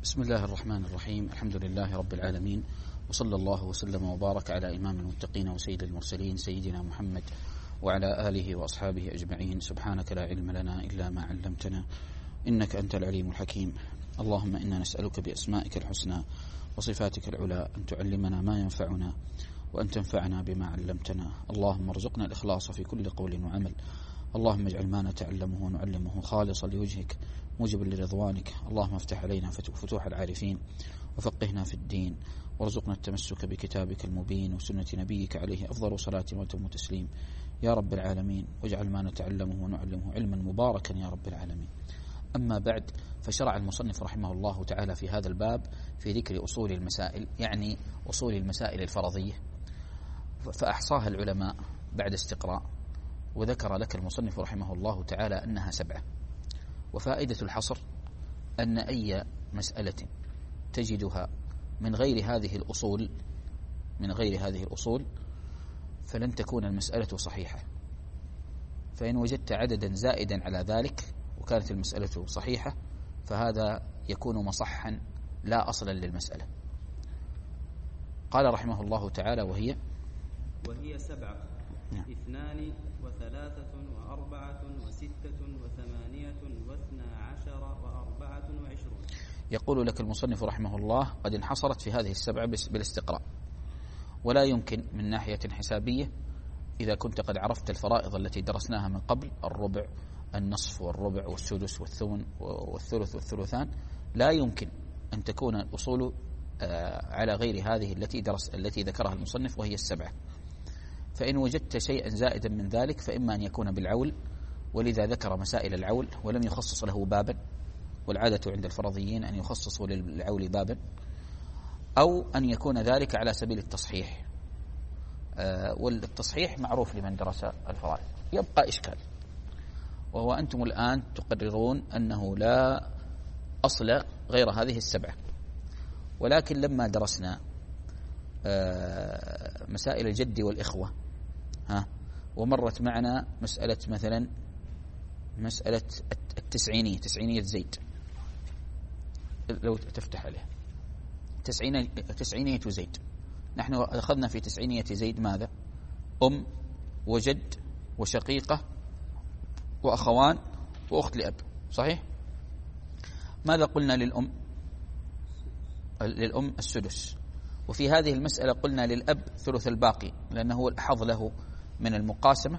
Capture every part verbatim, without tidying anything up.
بسم الله الرحمن الرحيم. الحمد لله رب العالمين، وصلى الله وسلم وبارك على إمام المتقين وسيد المرسلين سيدنا محمد وعلى آله وأصحابه أجمعين. سبحانك لا علم لنا إلا ما علمتنا إنك أنت العليم الحكيم. اللهم إنا نسألك بأسمائك الحسنى وصفاتك العلى أن تعلمنا ما ينفعنا وأن تنفعنا بما علمتنا. اللهم ارزقنا الإخلاص في كل قول وعمل. اللهم اجعل ما نتعلمه ونعلمه خالصا لوجهك موجبا لرضوانك. اللهم افتح علينا فتوح العارفين وفقهنا في الدين، وارزقنا التمسك بكتابك المبين وسنة نبيك عليه أفضل صلاة وأتم تسليم يا رب العالمين. واجعل ما نتعلمه ونعلمه علما مباركا يا رب العالمين. أما بعد، فشرع المصنف رحمه الله تعالى في هذا الباب في ذكر أصول المسائل، يعني أصول المسائل الفرضية، فأحصاها العلماء بعد استقراء، وذكر لك المصنف رحمه الله تعالى أنها سبعة. وفائدة الحصر أن أي مسألة تجدها من غير هذه الأصول من غير هذه الأصول فلن تكون المسألة صحيحة. فإن وجدت عددا زائدا على ذلك وكانت المسألة صحيحة فهذا يكون مصحا لا أصلا للمسألة. قال رحمه الله تعالى: وهي وهي سبعة: نعم. اثنان وثلاثة وأربعة وستة وثمانية واثنا عشر وأربعة وعشرون. يقول لك المصنف رحمه الله: قد انحصرت في هذه السبعة بالاستقراء، ولا يمكن من ناحية حسابية إذا كنت قد عرفت الفرائض التي درسناها من قبل، الربع النصف والربع والسدس والثمن والثلث والثلثان، لا يمكن أن تكون الأصول على غير هذه التي درس التي ذكرها المصنف وهي السبعة. فإن وجدت شيئا زائدا من ذلك فإما أن يكون بالعول، ولذا ذكر مسائل العول ولم يخصص له بابا، والعادة عند الفرضيين أن يخصصوا للعول بابا، أو أن يكون ذلك على سبيل التصحيح، والتصحيح معروف لمن درس الفرائض. يبقى إشكال، وهو أنتم الآن تقررون أنه لا أصل غير هذه السبعة، ولكن لما درسنا مسائل الجد والإخوة ها ومرت معنا مسألة مثلا مسألة التسعينية تسعينية زيد، لو تفتح عليها تسعينية, تسعينية زيد، نحن أخذنا في تسعينية زيد ماذا؟ أم وجد وشقيقة وأخوان وأخت لأب، صحيح؟ ماذا قلنا للأم؟ للأم السدس، وفي هذه المسألة قلنا للأب ثلث الباقي، لأنه هو الأحظ له من المقاسمة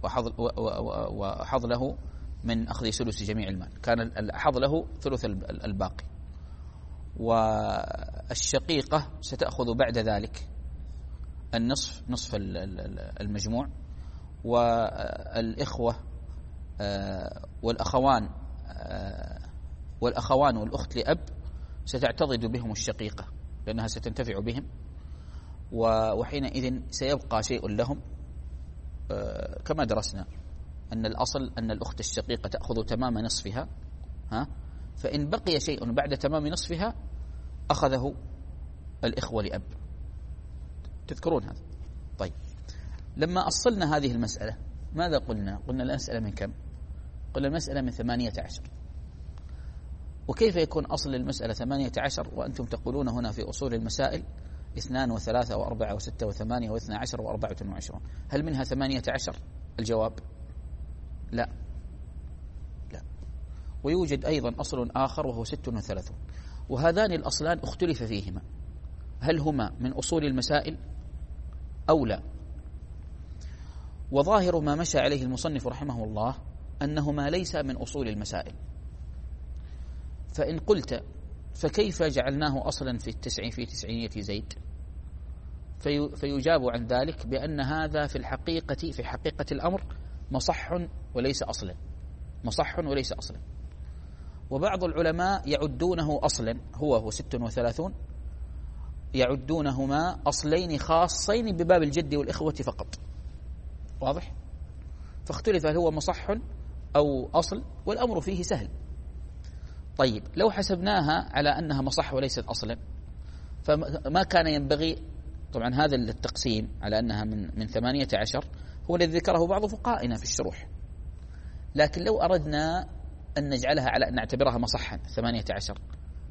وأحظ له من أخذ سدس جميع المال، كان الأحظ له ثلث الباقي. والشقيقة ستأخذ بعد ذلك النصف نصف المجموع، والإخوة والأخوان والأخوان والأخت لأب ستعتضد بهم الشقيقة لأنها ستنتفع بهم، وحينئذ سيبقى شيء لهم كما درسنا أن الأصل أن الأخت الشقيقة تأخذ تمام نصفها، ها فإن بقي شيء بعد تمام نصفها أخذه الإخوة لأب. تذكرون هذا؟ طيب، لما أصلنا هذه المسألة ماذا قلنا؟ قلنا المسألة من كم؟ قلنا المسألة من ثمانية عشر. وكيف يكون أصل المسألة ثمانية عشر وأنتم تقولون هنا في أصول المسائل اثنان وثلاثة وأربعة وستة وثمانية واثنى عشر وأربعة وعشرون؟ هل منها ثمانية عشر؟ الجواب لا لا. ويوجد أيضا أصل آخر وهو ست وثلاثون، وهذان الأصلان اختلف فيهما، هل هما من أصول المسائل أو لا؟ وظاهر ما مشى عليه المصنف رحمه الله أنهما ليس من أصول المسائل. فإن قلت فكيف جعلناه أصلا في التسعين في تسعينية زيد؟ في فيجاب عن ذلك بأن هذا في الحقيقة في حقيقة الأمر مصح وليس أصلا، مصح وليس أصلا. وبعض العلماء يعدونه أصلا، هو هو ست وثلاثون، يعدونهما أصلين خاصين بباب الجد والإخوة فقط. واضح؟ فاختلف هل هو مصح أو أصل، والأمر فيه سهل. طيب، لو حسبناها على أنها مصح وليست أصلا فما كان ينبغي، طبعا هذا التقسيم على أنها من من ثمانية عشر هو الذي ذكره بعض فقهائنا في الشروح، لكن لو أردنا أن نجعلها على أن نعتبرها مصحا ثمانية عشر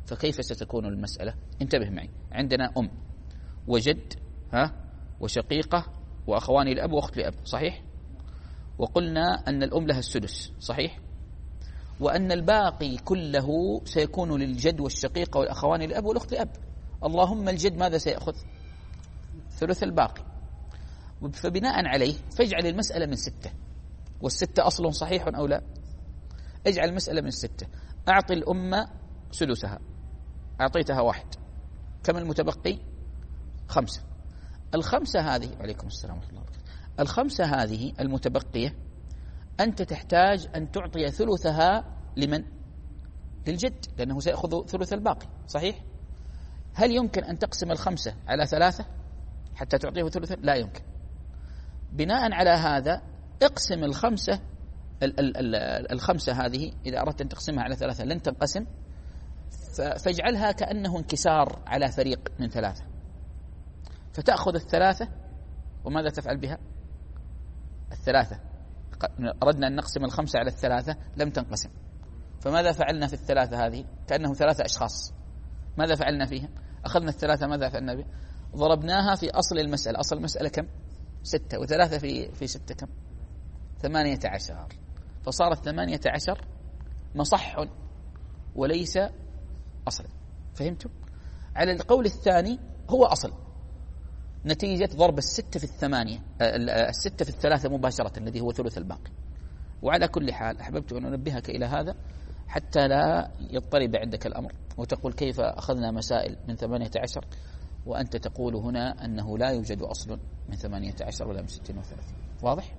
فكيف ستكون المسألة؟ انتبه معي، عندنا أم وجد ها وشقيقة وأخوان الأب وأخت لأب، صحيح؟ وقلنا أن الأم لها السدس، صحيح؟ وأن الباقي كله سيكون للجد والشقيقة والأخوان الأب والأخت لأب. اللهم الجد ماذا سيأخذ؟ ثلث الباقي. فبناء عليه فاجعل المسألة من ستة، والستة أصل صحيح أو لا؟ اجعل المسألة من ستة. أعطي الأم سدسها، أعطيتها واحد، كم المتبقي؟ خمسة. الخمسة هذه، وعليكم السلام ورحمة الله وبركاته، الخمسة هذه المتبقية أنت تحتاج أن تعطي ثلثها لمن؟ للجد، لأنه سيأخذ ثلث الباقي، صحيح؟ هل يمكن أن تقسم الخمسة على ثلاثة حتى تعطيه ثلث؟ لا يمكن. بناء على هذا اقسم الخمسة ال ال ال الخمسة هذه إذا أردت أن تقسمها على ثلاثة لن تنقسم، فاجعلها كأنه انكسار على فريق من ثلاثة، فتأخذ الثلاثة وماذا تفعل بها؟ الثلاثة أردنا أن نقسم الخمسة على الثلاثة لم تنقسم، فماذا فعلنا في الثلاثة هذه؟ كأنه ثلاثة أشخاص. ماذا فعلنا فيها؟ أخذنا الثلاثة، ماذا فعلنا بها؟ ضربناها في أصل المسألة. أصل المسألة كم؟ ستة، وثلاثة في في ستة كم؟ ثمانية عشر. فصارت ثمانية عشر مصح وليس أصل. فهمتم؟ على القول الثاني هو أصل، نتيجة ضرب الستة في الثمانية، الستة في الثلاثة مباشرة الذي هو ثلث الباقي. وعلى كل حال أحببت أن أنبهك إلى هذا حتى لا يضطرب عندك الأمر وتقول كيف أخذنا مسائل من ثمانية عشر وأنت تقول هنا أنه لا يوجد أصل من ثمانية عشر ولا من ستين وثلاثين. واضح؟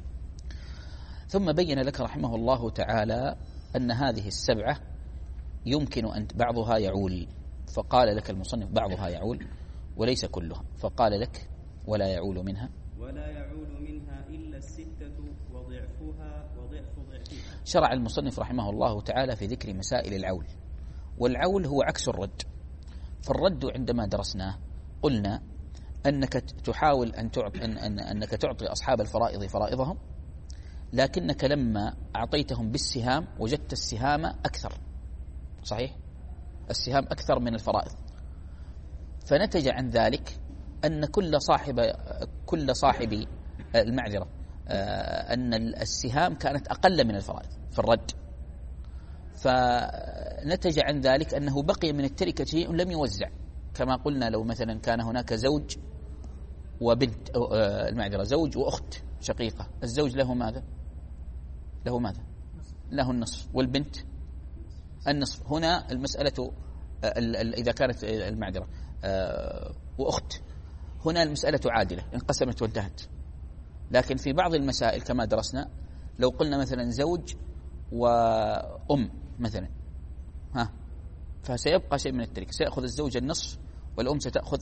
ثم بين لك رحمه الله تعالى أن هذه السبعة يمكن أن بعضها يعول، فقال لك المصنف بعضها يعول وليس كلها، فقال لك ولا يعول منها ولا يعول منها إلا الستة وضعفها وضعف ضعفها. شرع المصنف رحمه الله تعالى في ذكر مسائل العول، والعول هو عكس الرد. فالرد عندما درسناه قلنا أنك تحاول أن تعطي أن أن أنك تعطي أصحاب الفرائض فرائضهم، لكنك لما أعطيتهم بالسهام وجدت السهام أكثر، صحيح؟ السهام أكثر من الفرائض، فنتج عن ذلك أن كل صاحب كل صاحب المعذرة أن السهام كانت أقل من الفرائض في الرد، فنتج عن ذلك أنه بقي من التركة شيء لم يوزع. كما قلنا لو مثلا كان هناك زوج وبنت، المعذرة زوج وأخت شقيقة، الزوج له ماذا؟ له ماذا؟ له النصف، والبنت النصف. هنا المسألة إذا كانت المعذرة وأخت، هنا المسألة عادلة انقسمت وانتهت. لكن في بعض المسائل كما درسنا لو قلنا مثلا زوج وأم مثلا، ها، فسيبقى شيء من التركة، سيأخذ الزوج النصف والأم ستأخذ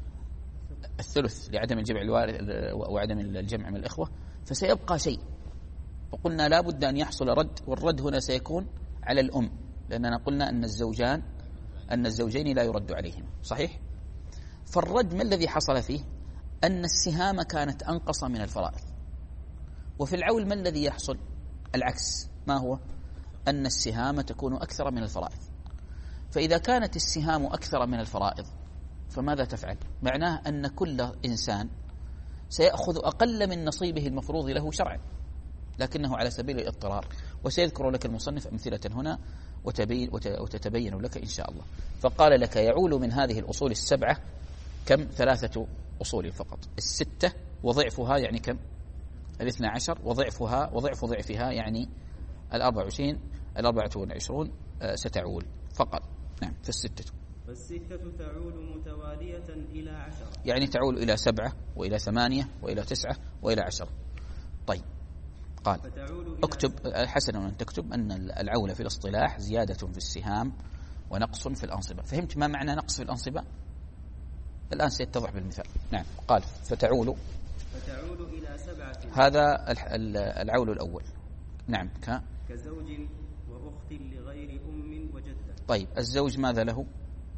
الثلث لعدم الجمع الوارث وعدم الجمع من الإخوة، فسيبقى شيء. وقلنا لا بد أن يحصل رد، والرد هنا سيكون على الأم، لأننا قلنا أن الزوجان أن الزوجين لا يرد عليهم، صحيح؟ فالرد ما الذي حصل فيه؟ أن السهام كانت أنقص من الفرائض. وفي العول ما الذي يحصل؟ العكس. ما هو؟ أن السهام تكون أكثر من الفرائض. فإذا كانت السهام أكثر من الفرائض فماذا تفعل؟ معناه أن كل إنسان سيأخذ أقل من نصيبه المفروض له شرعا، لكنه على سبيل الاضطرار. وسيذكر لك المصنف أمثلة هنا وتبين وتتبين لك إن شاء الله. فقال لك يعول من هذه الأصول السبعة كم؟ ثلاثة أصول فقط، الستة وضعفها يعني كم؟ الاثنى عشر، وضعفها وضعف ضعفها يعني الأربع وعشرين الأربعة والعشرون ستعول فقط. نعم. فالستة فالستة تعول متوالية إلى عشرة، يعني تعول إلى سبعة وإلى ثمانية وإلى تسعة وإلى عشرة. طيب قال اكتب، حسنا أن تكتب أن العول في الاصطلاح زيادة في السهام ونقص في الأنصبة. فهمت ما معنى نقص في الأنصبة؟ الآن سيتضح بالمثال. نعم. قال فتعول فتعول إلى سبعة، هذا العول الأول. نعم. ك كزوج وأخت لغير أم وجدة. طيب الزوج ماذا له؟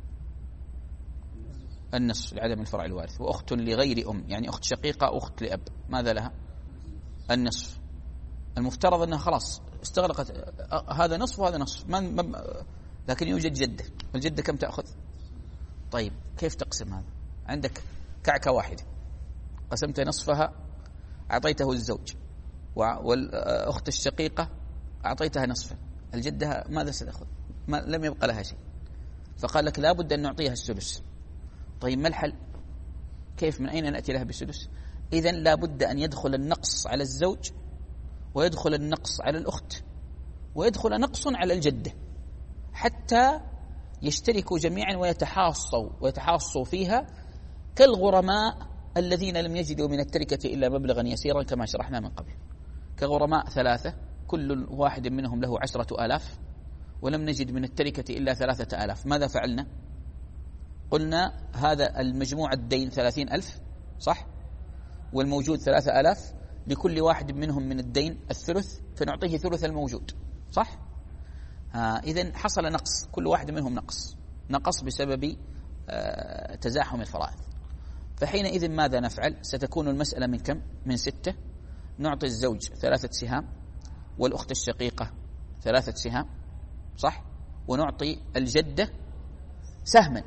النصف لعدم الفرع الوارث، وأخت لغير أم يعني أخت شقيقة أخت لأب ماذا لها؟ النصف. المفترض أنها خلاص استغرقت، هذا نصف وهذا نصف، من لكن يوجد جدة، والجدة كم تأخذ؟ طيب كيف تقسم هذا؟ عندك كعكة واحدة قسمت نصفها أعطيته الزوج، والأخت الشقيقة أعطيتها نصفا، الجدة ماذا ستأخذ؟ ما لم يبقى لها شيء، فقال لك لا بد أن نعطيها السدس. طيب ما الحل؟ كيف من أين نأتي لها بالسدس؟ إذن لا بد أن يدخل النقص على الزوج، ويدخل النقص على الأخت، ويدخل نقص على الجدة، حتى يشتركوا جميعا ويتحاصوا ويتحاصوا فيها كالغرماء الذين لم يجدوا من التركة إلا مبلغا يسيرا كما شرحنا من قبل، كغرماء ثلاثة كل واحد منهم له عشرة آلاف، ولم نجد من التركة إلا ثلاثة آلاف. ماذا فعلنا؟ قلنا هذا المجموع الدين ثلاثين ألف صح، والموجود ثلاثة آلاف، لكل واحد منهم من الدين الثلث، فنعطيه ثلث الموجود صح. إذن حصل نقص، كل واحد منهم نقص نقص بسبب آه تزاحم الفرائض. فحينئذ ماذا نفعل؟ ستكون المسألة من كم؟ من ستة. نعطي الزوج ثلاثة سهام، والأخت الشقيقة ثلاثة سهام صح، ونعطي الجدة سهما،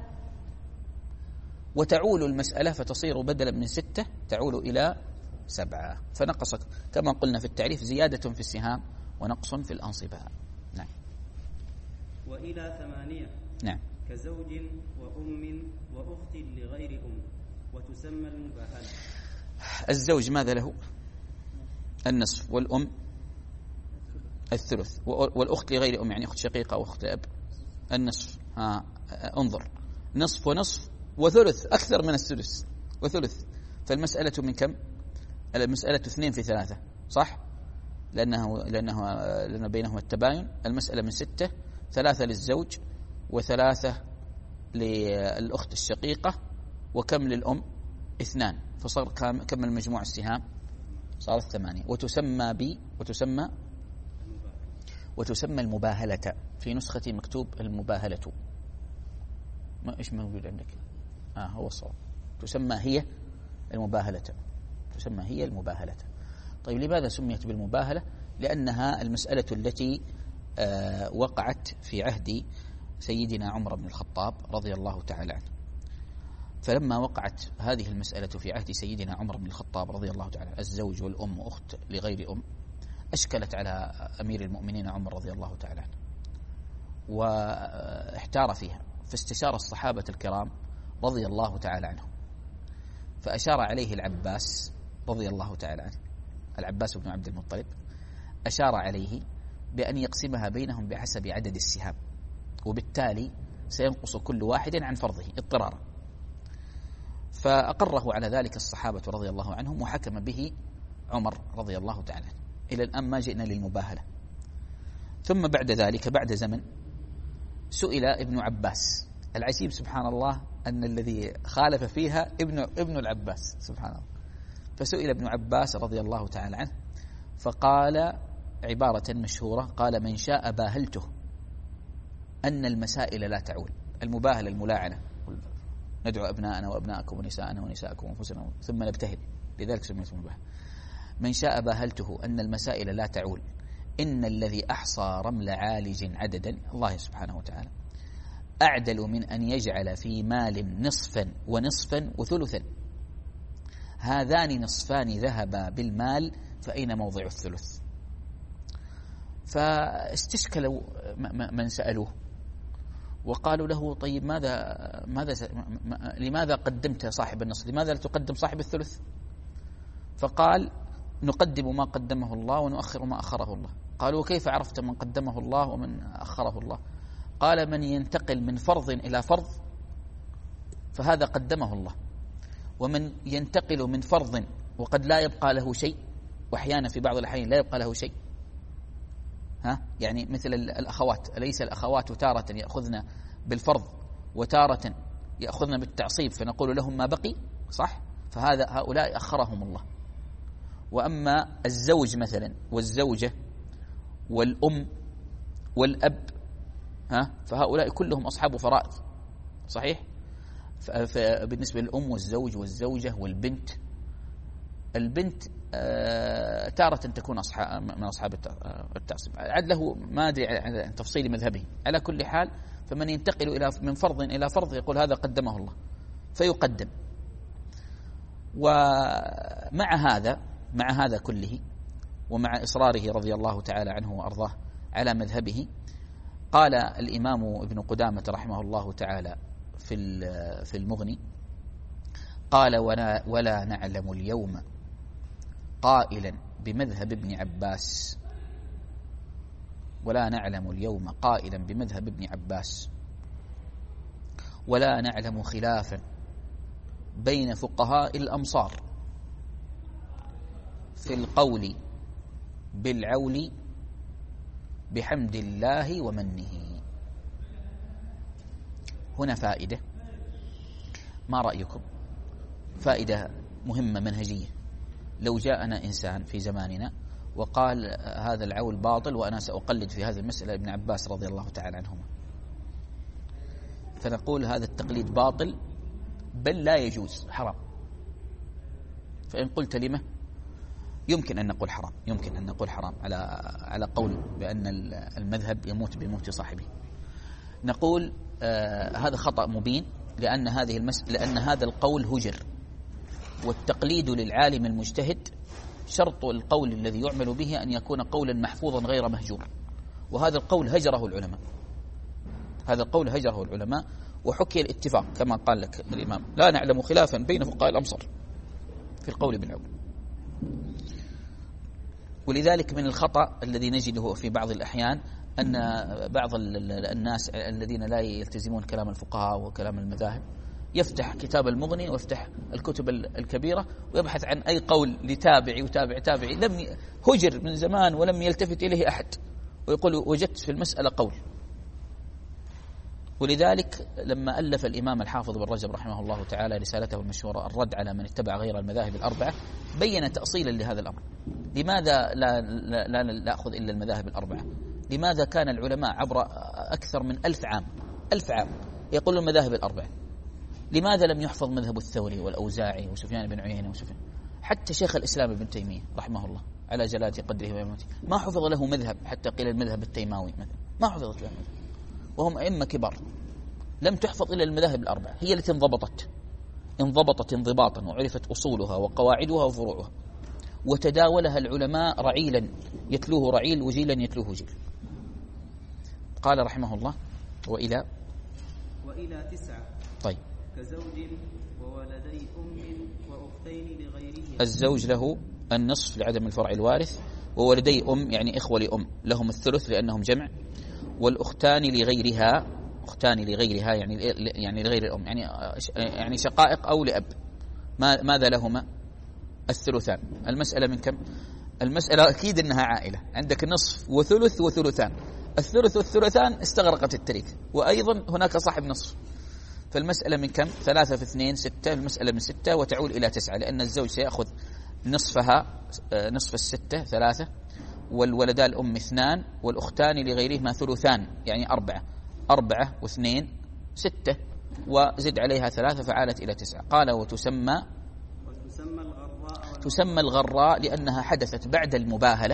وتعول المسألة فتصير بدلا من ستة تعول إلى سبعة. فنقص كما قلنا في التعريف زيادة في السهام ونقص في الأنصبة. نعم. وإلى ثمانية. نعم. كزوج وأم وأخت لغير أم، وتسمى المباهلة. الزوج ماذا له؟ النصف، والأم الثلث، والأخت لغير أم يعني أخت شقيقة أو أخت أب النصف. ها انظر، نصف ونصف وثلث، أكثر من الثلث وثلث. فالمسألة من كم؟ المسألة اثنين في ثلاثة صح، لأنه لأنه لأن بينهما التباين. المسألة من ستة، ثلاثة للزوج وثلاثة للأخت الشقيقة، وكم للأم؟ اثنان، فصار كم المجموع السهام؟ صارت ثمانية. وتسمى ب وتسمى وتسمى المباهلة. في نسخة مكتوب المباهلة، ما إيش موجود عندك؟ آه هو الصواب، تسمى هي المباهلة، تسمى هي المباهلة. طيب لماذا سميت بالمباهلة؟ لأنها المسألة التي آه وقعت في عهد سيدنا عمر بن الخطاب رضي الله تعالى عنه. فلما وقعت هذه المسألة في عهد سيدنا عمر بن الخطاب رضي الله تعالى عنه، الزوج والأم وأخت لغير أم، أشكلت على أمير المؤمنين عمر رضي الله تعالى عنه، واحتار فيها، فاستشار الصحابة الكرام رضي الله تعالى عنهم، فأشار عليه العباس رضي الله تعالى عنه، العباس بن عبد المطلب، أشار عليه بأن يقسمها بينهم بحسب عدد السهام، وبالتالي سينقص كل واحد عن فرضه اضطرارا. فأقره على ذلك الصحابة رضي الله عنهم، وحكم به عمر رضي الله تعالى عنه. إلى الآن ما جئنا للمباهلة. ثم بعد ذلك بعد زمن سئل ابن عباس. العجيب سبحان الله أن الذي خالف فيها ابن ابن العباس سبحان الله. فسئل ابن عباس رضي الله تعالى عنه فقال عبارة مشهورة، قال: من شاء باهلته، أن المسائل لا تعول. المباهلة الملاعنة، ندعو أبناءنا وأبناءكم ونساءنا ونساءكم وأنفسنا ثم نبتهل، لذلك سميت المباهلة. من شاء باهلته أن المسائل لا تعول، إن الذي أحصى رمل عالج عددا، الله سبحانه وتعالى، أعدل من أن يجعل في مال نصفا ونصفا وثلثا. هذان نصفان ذهبا بالمال، فأين موضع الثلث؟ فاستشكلوا من سألوه وقالوا له: طيب ماذا ماذا لماذا قدمت صاحب النصف؟ لماذا لا تقدم صاحب الثلث؟ فقال: نقدم ما قدمه الله ونؤخر ما أخره الله. قالوا: كيف عرفت من قدمه الله ومن أخره الله؟ قال: من ينتقل من فرض إلى فرض فهذا قدمه الله، ومن ينتقل من فرض وقد لا يبقى له شيء، وأحيانا في بعض الأحيان لا يبقى له شيء، ها يعني مثل الأخوات، أليس الأخوات تارة يأخذن بالفرض وتارة يأخذن بالتعصيب، فنقول لهم ما بقي، صح؟ فهذا هؤلاء أخرهم الله. وأما الزوج مثلا والزوجة والأم والأب، ها فهؤلاء كلهم أصحاب فرائض، صحيح؟ فبالنسبة للأم والزوج والزوجة والبنت، البنت تارة تكون أصحاب من أصحاب التعصب، عاد له ما أدري عن تفصيل مذهبه. على كل حال فمن ينتقل إلى من فرض إلى فرض يقول هذا قدمه الله فيقدم. ومع هذا مع هذا كله ومع إصراره رضي الله تعالى عنه وأرضاه على مذهبه، قال الإمام ابن قدامة رحمه الله تعالى في في المغني، قال ولا, ولا نعلم اليوم قائلا بمذهب ابن عباس ولا نعلم اليوم قائلا بمذهب ابن عباس ولا نعلم خلافا بين فقهاء الأمصار في القول بالعول بحمد الله ومنه. هنا فائدة، ما رأيكم؟ فائدة مهمة منهجية. لو جاءنا إنسان في زماننا وقال هذا العول باطل وأنا سأقلد في هذه المسألة ابن عباس رضي الله تعالى عنهما، فنقول هذا التقليد باطل بل لا يجوز، حرام. فإن قلت لما يمكن أن نقول حرام، يمكن أن نقول حرام على على قول بأن المذهب يموت بموت صاحبه. نقول آه هذا خطأ مبين، لأن هذه المسألة لأن هذا القول هجر، والتقليد للعالم المجتهد شرط القول الذي يعمل به أن يكون قولا محفوظا غير مهجور، وهذا القول هجره العلماء، هذا القول هجره العلماء وحكي الاتفاق كما قال لك الإمام لا نعلم خلافا بين فقهاء الأمصار في القول بالعول. ولذلك من الخطأ الذي نجده في بعض الأحيان أن بعض الناس الذين لا يلتزمون كلام الفقهاء وكلام المذاهب يفتح كتاب المغني ويفتح الكتب الكبيرة ويبحث عن أي قول لتابعي وتابع تابعي لم هجر من زمان ولم يلتفت إليه أحد، ويقول وجدت في المسألة قول. ولذلك لما ألف الإمام الحافظ بن رجب رحمه الله تعالى رسالته المشهورة الرد على من اتبع غير المذاهب الأربعة، بين تأصيلا لهذا الأمر. لماذا لا, لا, لا نأخذ إلا المذاهب الأربعة؟ لماذا كان العلماء عبر أكثر من ألف عام ألف عام يقولون المذاهب الأربعة؟ لماذا لم يحفظ مذهب الثوري والأوزاعي وسفيان بن عيينة وسفيان؟ حتى شيخ الإسلام ابن تيمية رحمه الله على جلالة قدره ويموته ما حفظ له مذهب، حتى قيل المذهب التيماوي مثلا ما حفظت له مذهب، وهم أئمة كبار. لم تحفظ إلا المذاهب الأربعة، هي التي انضبطت انضبطت انضباطا وعرفت أصولها وقواعدها وفروعها، وتداولها العلماء رعيلا يتلوه رعيل وجيلا يتلوه جيل. قال رحمه الله وإلى وإلى تسعة. طيب كزوج وولدي أم وأختين لغيره. الزوج له النصف لعدم الفرع الوارث، وولدي أم يعني إخوة لأم لهم الثلث لأنهم جمع، والأختان لغيرها أختان لغيرها يعني يعني لغير الأم يعني يعني شقائق أو لأب ما ماذا لهما؟ الثلثان. المسألة من كم؟ المسألة أكيد أنها عائلة، عندك نصف وثلث وثلثان، الثلث والثلثان استغرقت التركة، وأيضا هناك صاحب نصف. فالمسألة من كم؟ ثلاثة في اثنين ستة، المسألة من ستة وتعول إلى تسعة، لأن الزوج سيأخذ نصفها نصف الستة ثلاثة، والولدا الأم اثنان، والأختان لغيرهما ثلثان يعني أربعة، أربعة واثنين ستة، وزد عليها ثلاثة فعالت إلى تسعة. قال وتسمى وتسمى الغراء تسمى الغراء لأنها حدثت بعد المباهلة،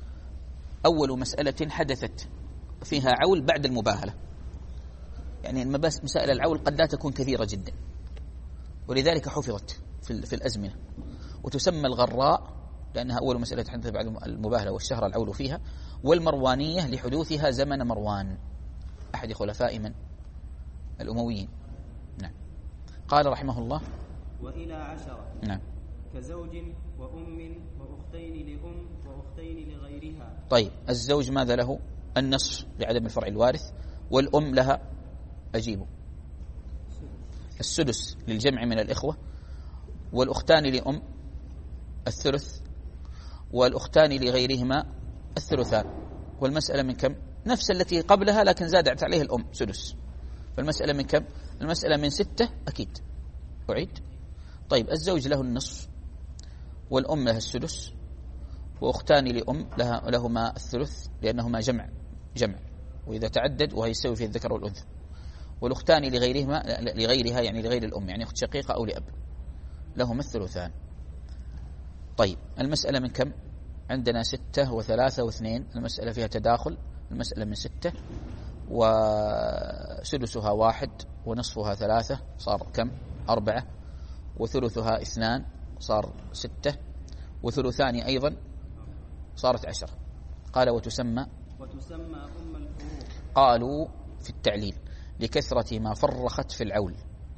أول مسألة حدثت فيها عول بعد المباهلة، يعني مسائل العول قد لا تكون كثيرة جدا ولذلك حفظت في, في الأزمنة. وتسمى الغراء لأنها أول مسألة حدثت بعد المباهلة والشهر العول فيها، والمروانية لحدوثها زمن مروان أحد خلفاء من الأمويين. نعم. قال رحمه الله وإلى عشرة. نعم. كزوج وأم وأختين لأم وأختين لغيرها. طيب الزوج ماذا له؟ النصف لعدم الفرع الوارث، والأم لها أجيبه السدس للجمع من الإخوة، والأختان لأم الثلث، والأختان لغيرهما الثلثان. والمسألة من كم؟ نفس التي قبلها لكن زادت عليه الأم سدس. فالمسألة من كم؟ المسألة من ستة أكيد. أعيد. طيب الزوج له النصف، والأم لها السدس، وأختان لأم لها لهما الثلث لأنهما جمع جمع وإذا تعدد وهي يستوي فيه الذكر والأنثى، والأختان لغيرهما لغيرها يعني لغير الأم يعني أخت شقيقة أو لأب لهما الثلثان. طيب المسألة من كم؟ عندنا ستة وثلاثة واثنين، المسألة فيها تداخل. المسألة من ستة وسدسها واحد ونصفها ثلاثة، صار كم؟ أربعة. وثلثها اثنان، صار ستة. وثلثان أيضا صارت عشرة. قال وتسمى وتسمى أم الفروق. قالوا في التعليل لكثرة ما فرخت في العول،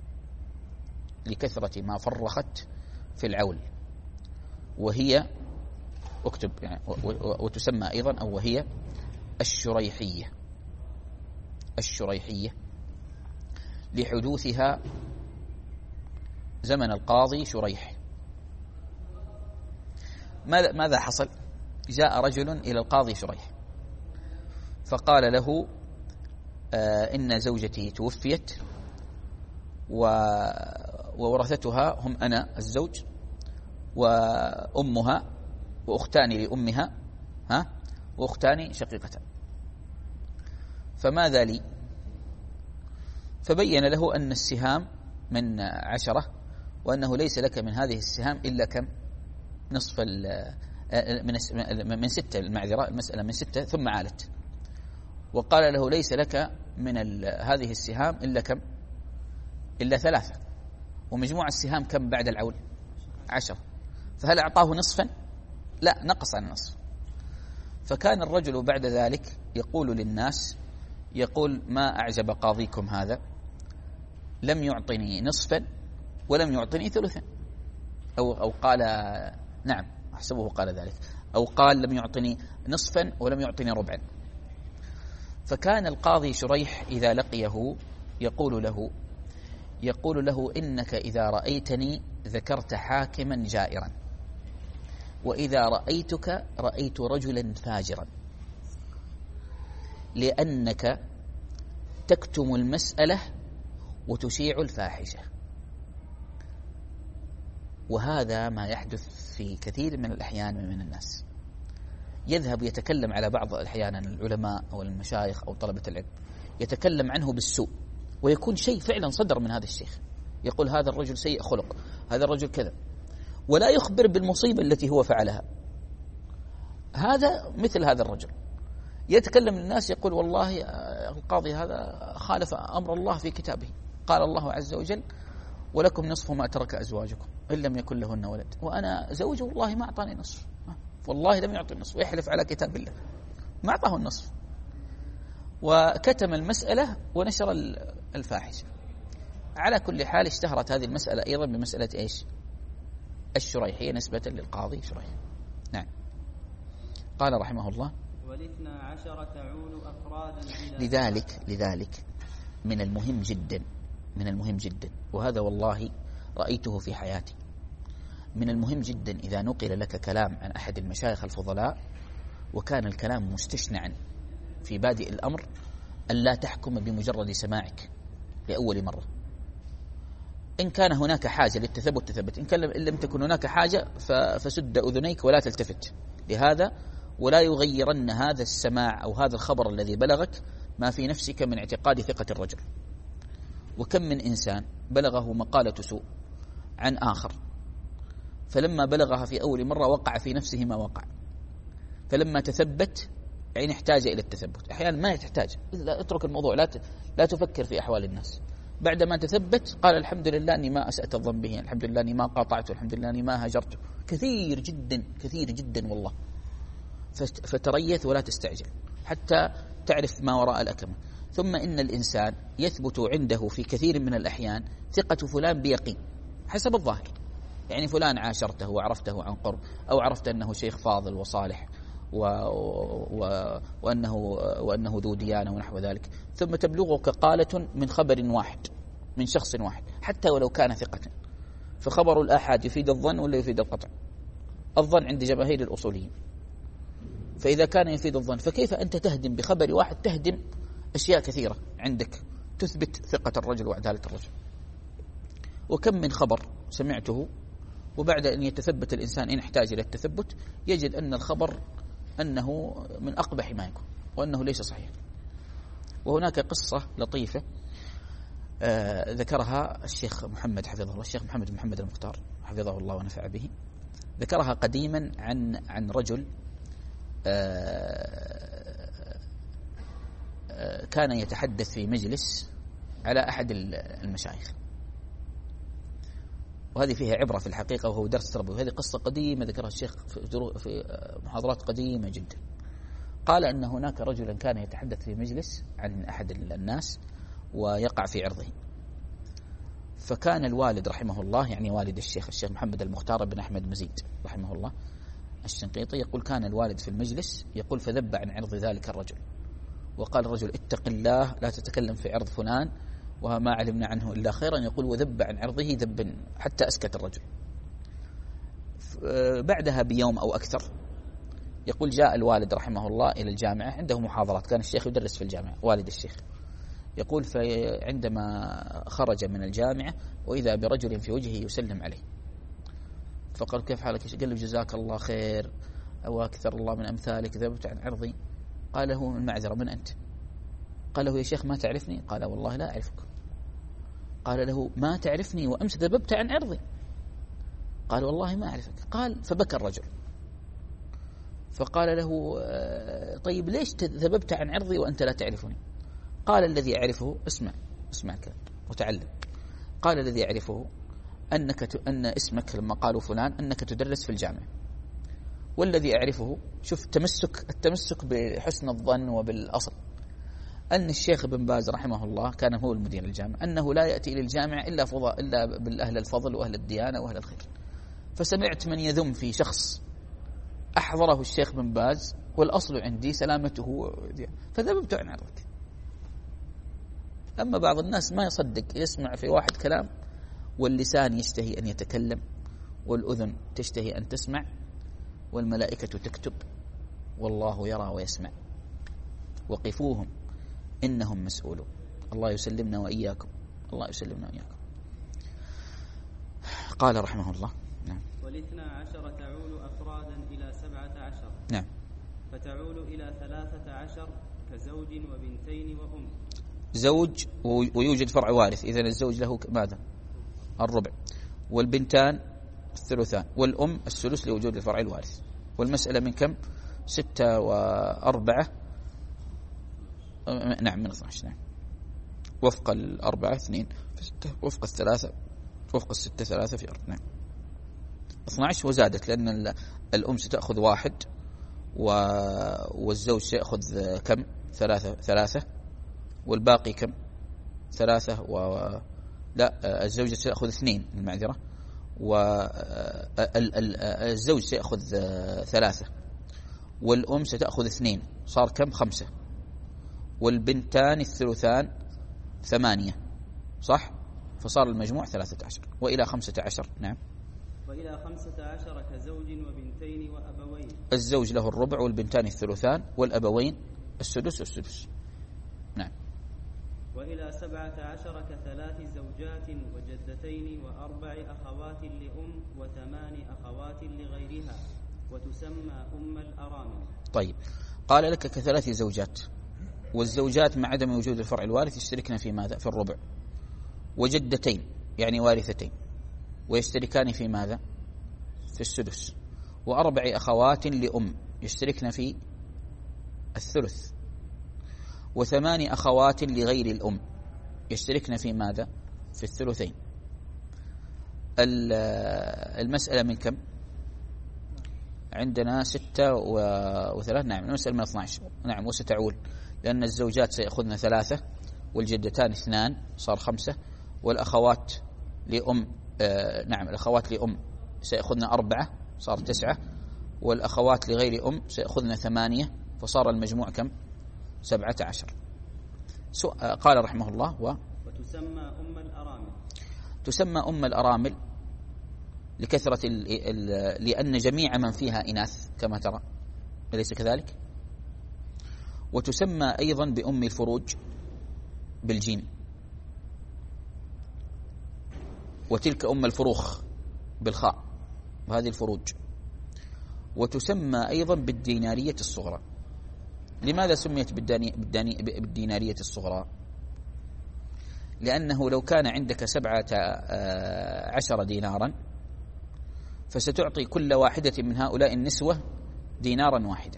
لكثرة ما فرخت في العول، وهي اكتب يعني وتسمى أيضا أو وهي الشريحية. الشريحية لحدوثها زمن القاضي شريح. ماذا ماذا حصل؟ جاء رجل إلى القاضي شريح فقال له آه إن زوجتي توفيت وورثتها هم أنا الزوج وأمها وأختان لأمها ها وأختان شقيقتان، فماذا لي؟ فبين له أن السهام من عشرة، وأنه ليس لك من هذه السهام إلا كم؟ نصف من من ستة، المعذرة المسألة من ستة ثم عالت، وقال له ليس لك من هذه السهام إلا كم؟ إلا ثلاثة، ومجموع السهام كم بعد العول؟ عشرة. فهل أعطاه نصفا؟ لا، نقص عن النصف. فكان الرجل بعد ذلك يقول للناس، يقول ما أعجب قاضيكم هذا، لم يعطني نصفا ولم يعطني ثلثا، أو, أو قال نعم أحسبه قال ذلك، أو قال لم يعطني نصفا ولم يعطني ربعا. فكان القاضي شريح إذا لقيه يقول له يقول له إنك إذا رأيتني ذكرت حاكما جائرا، وإذا رأيتك رأيت رجلا فاجرا، لأنك تكتم المسألة وتشيع الفاحشة. وهذا ما يحدث في كثير من الأحيان من الناس، يذهب يتكلم على بعض أحيانا العلماء أو المشايخ أو طلبة العلم، يتكلم عنه بالسوء، ويكون شيء فعلا صدر من هذا الشيخ، يقول هذا الرجل سيء خلق، هذا الرجل كذا، ولا يخبر بالمصيبة التي هو فعلها. هذا مثل هذا الرجل يتكلم للناس يقول والله القاضي هذا خالف أمر الله في كتابه، قال الله عز وجل ولكم نصف ما ترك أزواجكم إن لم يكن لهن ولد، وأنا زوجه والله ما أعطاني نصف، والله لم يعطي النصف، ويحلف على كتاب الله ما أعطاه النصف، وكتم المسألة ونشر الفاحشة. على كل حال اشتهرت هذه المسألة أيضا بمسألة إيش؟ الشريحية نسبة للقاضي شريح. نعم. قال رحمه الله والاثنى عشر تعول أفرادا. لذلك لذلك من المهم جدا من المهم جدا وهذا والله رأيته في حياتي، من المهم جدا إذا نقل لك كلام عن أحد المشايخ الفضلاء وكان الكلام مستشنعا في بادئ الأمر أن لا تحكم بمجرد سماعك لأول مرة. إن كان هناك حاجة للتثبت تثبت، إن لم تكن هناك حاجة فسد أذنيك ولا تلتفت لهذا، ولا يغيرن هذا السماع أو هذا الخبر الذي بلغك ما في نفسك من اعتقاد ثقة الرجل. وكم من إنسان بلغه مقالة سوء عن آخر، فلما بلغها في أول مرة وقع في نفسه ما وقع، فلما تثبت يعني احتاج إلى التثبت. أحيانا ما تحتاج، لا اترك الموضوع، لا لا تفكر في أحوال الناس. بعدما تثبت قال الحمد لله أني ما أسأت الظن به، الحمد لله أني ما قاطعته، الحمد لله أني ما هجرته. كثير جدا كثير جدا والله. فتريث ولا تستعجل حتى تعرف ما وراء الأكمة. ثم إن الإنسان يثبت عنده في كثير من الأحيان ثقة فلان بيقين حسب الظاهر، يعني فلان عاشرته وعرفته عن قرب، أو عرفت أنه شيخ فاضل وصالح و... و... وأنه... وأنه ذو ديانة ونحو ذلك، ثم تبلغك قالة من خبر واحد من شخص واحد حتى ولو كان ثقة. فخبر الآحاد يفيد الظن ولا يفيد القطع؟ الظن عند جماهير الأصوليين. فإذا كان يفيد الظن فكيف أنت تهدم بخبر واحد، تهدم أشياء كثيرة عندك تثبت ثقة الرجل وعدالة الرجل. وكم من خبر سمعته وبعد أن يتثبت الإنسان إن احتاج إلى التثبت يجد أن الخبر أنه من أقبح ما يكون وأنه ليس صحيح. وهناك قصة لطيفة آه ذكرها الشيخ محمد حفظه الله، الشيخ محمد محمد المختار حفظه الله ونفع به. ذكرها قديما عن عن رجل كان يتحدث في مجلس على أحد المشايخ، وهذه فيها عبرة في الحقيقة وهو درس تربوي. وهذه قصة قديمة ذكرها الشيخ في محاضرات قديمة جدا. قال أن هناك رجلا كان يتحدث في مجلس عن أحد الناس ويقع في عرضه، فكان الوالد رحمه الله، يعني والد الشيخ الشيخ محمد المختار بن أحمد مزيد رحمه الله الشنقيطي، يقول كان الوالد في المجلس يقول فذب عن عرض ذلك الرجل، وقال الرجل اتق الله لا تتكلم في عرض فلان وما علمنا عنه إلا خيرا، يقول وذب عن عرضه ذبا حتى أسكت الرجل. بعدها بيوم أو أكثر يقول جاء الوالد رحمه الله إلى الجامعة، عنده محاضرات، كان الشيخ يدرس في الجامعة والد الشيخ، يقول فعندما خرج من الجامعة وإذا برجل في وجهه يسلم عليه، فقال كيف حالك؟ قال له جزاك الله خير وأكثر الله من أمثالك، ذبت عن عرضي. قال له المعذرة من أنت؟ قال له يا شيخ ما تعرفني؟ قال والله لا أعرفك. قال له ما تعرفني وأمس ذببت عن عرضي؟ قال والله ما أعرفك. قال فبكى الرجل، فقال له طيب ليش ذببت عن عرضي وأنت لا تعرفني؟ قال الذي أعرفه، اسمع اسمع كلام وتعلم، قال الذي أعرفه أنك ت... أن اسمك لما قالوا فلان أنك تدرس في الجامعة، والذي أعرفه شوف تمسك التمسك بحسن الظن وبالأصل، أن الشيخ بن باز رحمه الله كان هو المدير الجامعة، أنه لا يأتي إلى الجامعة إلا فضاء إلا بالأهل الفضل وأهل الديانة وأهل الخير. فسمعت من يذم في شخص أحضره الشيخ بن باز والأصل عندي سلامته، فذببت عن عرضك. أما بعض الناس ما يصدق، يسمع في واحد كلام واللسان يشتهي أن يتكلم والأذن تشتهي أن تسمع والملائكة تكتب والله يرى ويسمع، وقفوهم إنهم مسؤولون. الله يسلمنا وإياكم، الله يسلمنا وإياكم. قال رحمه الله نعم والاثنى عشر تعول أفرادا إلى سبعة عشر، نعم، فتعول إلى ثلاثة عشر كزوج وبنتين وأم. زوج ويوجد فرع وارث، إذن الزوج له ماذا؟ الربع، والبنتان الثلثان، والأم الثلث لوجود الفرع الوارث. والمسألة من كم؟ ستة وأربعة، نعم من اثنى عشر، نعم، وفق الأربعة اثنين في ستة، وفق الثلاثة وفق الستة ثلاثة في أربعة، نعم اثنى عشر وزادت، لأن الأم ستأخذ واحد والزوج سيأخذ كم؟ ثلاثة ثلاثة، والباقي كم؟ ثلاثة و لا الزوجة سيأخذ اثنين، المعذرة، والزوج سيأخذ ثلاثة، والأم ستأخذ اثنين، صار كم؟ خمسة، والبنتان الثلثان ثمانية، صح؟ فصار المجموع ثلاثة عشر، وإلى خمسة عشر، نعم، وإلى خمسة عشر كزوج وبنتين وأبوين. الزوج له الربع والبنتان الثلثان والأبوين السدس والسدس، نعم. وإلى سبعة عشر كثلاث زوجات وجدتين وأربع أخوات لأم وثمان أخوات لغيرها، وتسمى أم الأرامل. طيب، قال لك كثلاث زوجات، والزوجات مع عدم وجود الفرع الوارث يشتركن في ماذا؟ في الربع. وجدتين يعني وارثتين، ويشتركان في ماذا؟ في السدس. وأربع أخوات لأم يشتركن في الثلث. وثمان أخوات لغير الأم يشتركن في ماذا؟ في الثلثين. المسألة من كم؟ عندنا ستة وثلاث، نعم المسألة من اثنى عشر، نعم، وستعول لأن الزوجات سيأخذن ثلاثة والجدتان اثنان، صار خمسة، والأخوات لأم آه نعم الأخوات لأم سيأخذن أربعة، صار تسعة، والأخوات لغير أم سيأخذن ثمانية، فصار المجموع كم؟ سبعة عشر. قال رحمه الله و وتسمى أم الأرامل. تسمى أم الأرامل لكثرة ال ال لأن جميع من فيها إناث كما ترى، أليس كذلك؟ وتسمى أيضا بأم الفروج بالجيم، وتلك أم الفروخ بالخاء، وهذه الفروج. وتسمى أيضا بالدينارية الصغرى. لماذا سميت بالدينارية الصغرى؟ لأنه لو كان عندك سبعة عشر دينارا فستعطي كل واحدة من هؤلاء النسوة دينارا واحدا.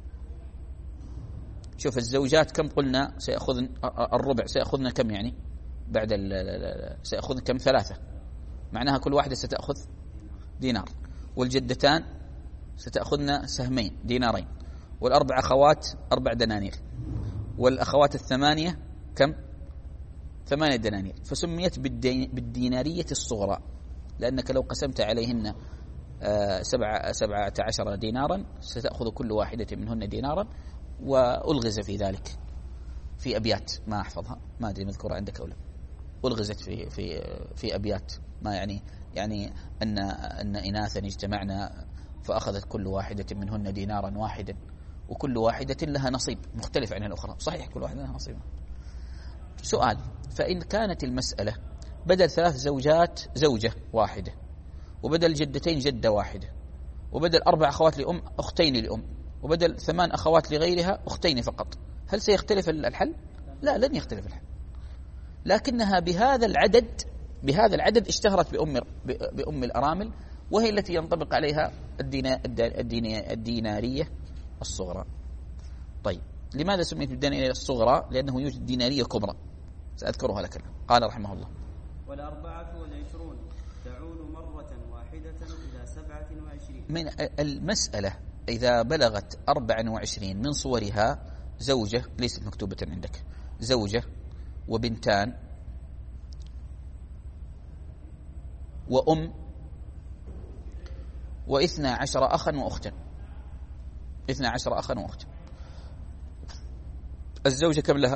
شوف الزوجات كم قلنا سيأخذن الربع، سيأخذنا كم يعني بعد سيأخذن كم؟ ثلاثة، معناها كل واحدة ستأخذ دينار. والجدتان ستأخذنا سهمين دينارين، والأربع أخوات أربع دنانير، والأخوات الثمانية كم؟ ثمانية دنانير. فسميت بالدينارية الصغرى، لأنك لو قسمت عليهن سبعة سبعة عشر دينارا ستأخذ كل واحدة منهن دينارا. وألغز في ذلك في أبيات ما أحفظها، ما أدري مذكورة عندك أو لا. ألغزت في في في أبيات، ما يعني يعني أن أن إناثا اجتمعنا فأخذت كل واحدة منهن دينارا واحدا، وكل واحدة لها نصيب مختلف عن الأخرى. صحيح كل واحدة لها نصيب. سؤال: فإن كانت المسألة بدل ثلاث زوجات زوجة واحدة، وبدل جدتين جدة واحدة، وبدل أربع أخوات لأم أختين لأم، وبدل ثمان أخوات لغيرها أختين فقط، هل سيختلف الحل؟ لا، لن يختلف الحل. لكنها بهذا العدد بهذا العدد اشتهرت بأم بأم الأرامل، وهي التي ينطبق عليها الدينا الدينا الدينارية الصغرى. طيب، لماذا سميت بالدينارية الصغرى؟ لأنه يوجد دينارية كبرى سأذكرها لك. قال رحمه الله: والأربعة والعشرون تعود مرة واحدة إلى سبعة وعشرين. من المسألة إذا بلغت أربع وعشرين من صورها زوجة ليست مكتوبة عندك، زوجة وبنتان وأم واثنى عشر أخا وأختا، اثنى عشر أخا وأختا. الزوجة كم لها؟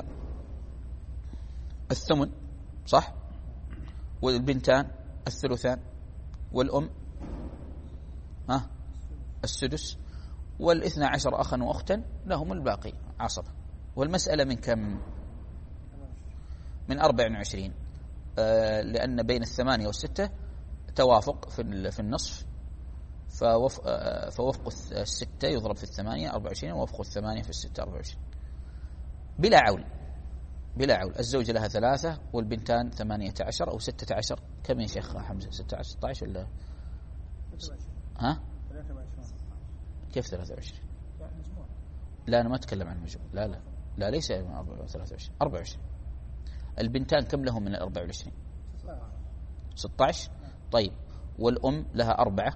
الثمن، صح؟ والبنتان الثلثان، والأم ها السدس، والاثنى عشر أخا وأختا لهم الباقي عصبة. والمسألة من كم؟ من أربع وعشرين، آه لأن بين الثمانية والستة توافق في في النصف، فوفق, آه فوفق الستة يضرب في الثمانية أربع وعشرين، ووفق الثمانية في الستة أربع وعشرين بلا عول. بلا عول. الزوجة لها ثلاثة والبنتان ثمانية عشر أو ستة عشر. كم يا شيخ حمزة؟ ستة عشر ستة عشر ولا ها؟ كيف ثلاثة وعشرين؟ لا أنا ما أتكلم عن المجموع، لا لا لا ليس ثلاثة وعشرين، أربع وعشرين. البنتان كم لهم من الأربع وعشرين؟ ستة عشر. طيب، والأم لها أربعة،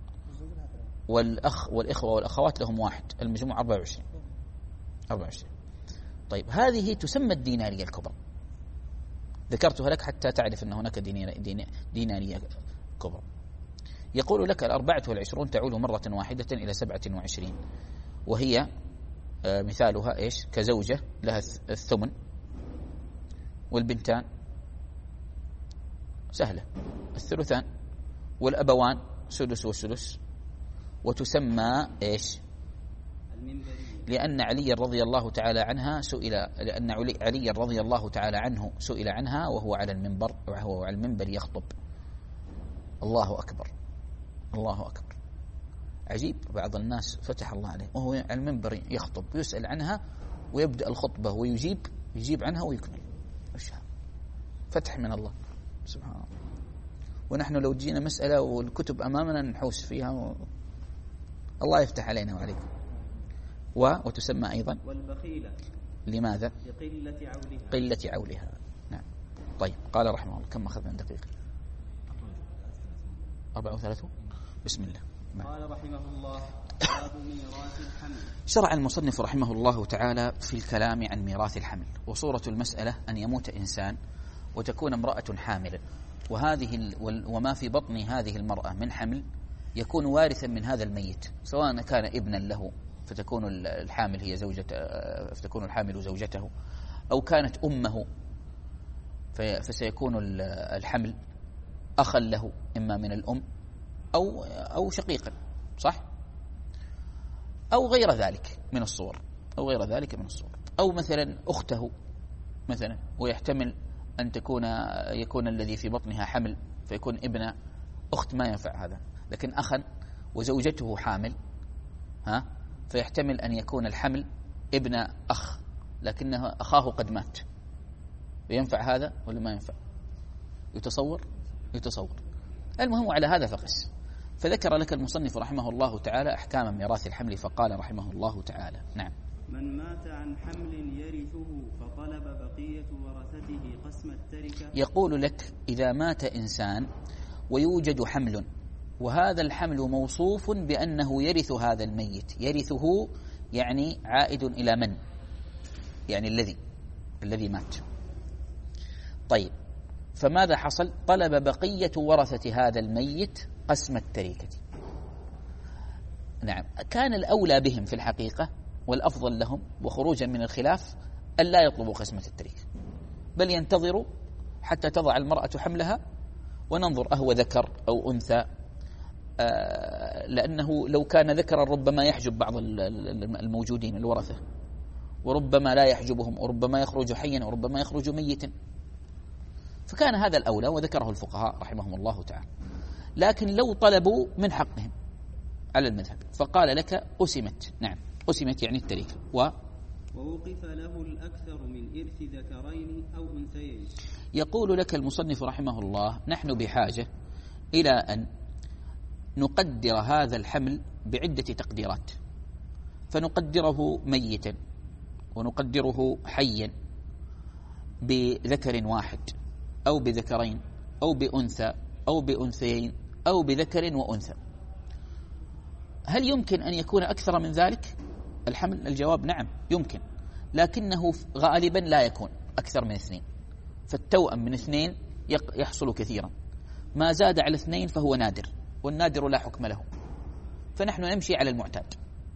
والأخ والإخوة والأخوات لهم واحد، المجموع أربع وعشرين. أربع وعشرين. طيب، هذه تسمى الدينارية الكبرى. ذكرتها لك حتى تعرف أن هناك دينارية كبرى. يقول لك: الأربعة والعشرون تعول مرة واحدة إلى سبعة وعشرين، وهي مثالها إيش؟ كزوجة لها الثمن، والبنتان سهلة الثلثان، والأبوان سدس وسدس. وتسمى إيش؟ لأن علي رضي الله تعالى عنها سئل لأن علي رضي الله تعالى عنه سئل عنها وهو على المنبر وهو على المنبر يخطب. الله أكبر، الله أكبر. عجيب، بعض الناس فتح الله عليه وهو على المنبر يخطب ويسأل عنها ويبدأ الخطبة ويجيب يجيب عنها ويكمل. فتح من الله سبحانه الله. ونحن لو جينا مسألة والكتب أمامنا نحوس فيها و... الله يفتح علينا وعليكم. و... وتسمى أيضا والبخيلة. لماذا؟ لقلة عولها. قلة عولها. نعم. طيب، قال رحمه الله: كم أخذنا دقيقة؟ أربعة وثلاثون. بسم الله. قال رحمه الله: باب ميراث الحمل. شرع المصنف رحمه الله تعالى في الكلام عن ميراث الحمل. وصورة المسألة أن يموت إنسان وتكون امرأة حاملا، وهذه وما في بطن هذه المرأة من حمل يكون وارثا من هذا الميت، سواء كان ابنا له فتكون الحامل هي زوجة فتكون الحامل زوجته، أو كانت أمه فسيكون الحمل أخا له إما من الأم أو أو شقيقا، صح؟ أو غير ذلك من الصور أو غير ذلك من الصور أو مثلا أخته مثلا، ويحتمل أن تكون يكون الذي في بطنها حمل فيكون ابن أخت، ما ينفع هذا، لكن أخا وزوجته حامل ها فيحتمل أن يكون الحمل ابن أخ لكنه أخاه قد مات، ينفع هذا ولا ما ينفع؟ يتصور يتصور المهم على هذا فقس. فذكر لك المصنف رحمه الله تعالى أحكام ميراث الحمل فقال رحمه الله تعالى: نعم. من مات عن حمل يرثه فطلب بقية ورثته قسم التركة. يقول لك: إذا مات إنسان ويوجد حمل، وهذا الحمل موصوف بأنه يرث هذا الميت، يرثه يعني عائد إلى من؟ يعني الذي الذي مات. طيب، فماذا حصل؟ طلب بقية ورثة هذا الميت قسم التركة. نعم، كان الأولى بهم في الحقيقة والأفضل لهم وخروجا من الخلاف أن لا يطلبوا قسمة التركة، بل ينتظروا حتى تضع المرأة حملها وننظر أهو ذكر أو أنثى، آه لأنه لو كان ذكرا ربما يحجب بعض الموجودين الورثة، وربما لا يحجبهم، وربما يخرج حيا وربما يخرج ميتا، فكان هذا الأولى وذكره الفقهاء رحمهم الله تعالى. لكن لو طلبوا من حقهم على المذهب فقال لك أسمت. نعم، أسمت يعني التركة. و ووقف له الأكثر من إرث ذكرين أو أنثيين. يقول لك المصنف رحمه الله: نحن بحاجة إلى أن نقدر هذا الحمل بعدة تقديرات، فنقدره ميتا ونقدره حيا بذكر واحد أو بذكرين أو بأنثى أو بأنثيين أو بذكر وأنثى. هل يمكن أن يكون أكثر من ذلك الحمل؟ الجواب: نعم يمكن، لكنه غالبا لا يكون أكثر من اثنين، فالتوأم من اثنين يحصل كثيرا، ما زاد على اثنين فهو نادر، والنادر لا حكم له، فنحن نمشي على المعتاد.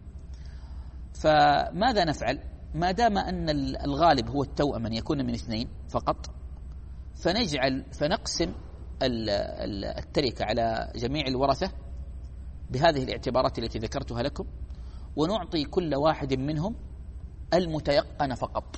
فماذا نفعل؟ ما دام أن الغالب هو التوأم أن يكون من اثنين فقط، فنجعل فنقسم التركة على جميع الورثة بهذه الاعتبارات التي ذكرتها لكم، ونعطي كل واحد منهم المتيقن فقط.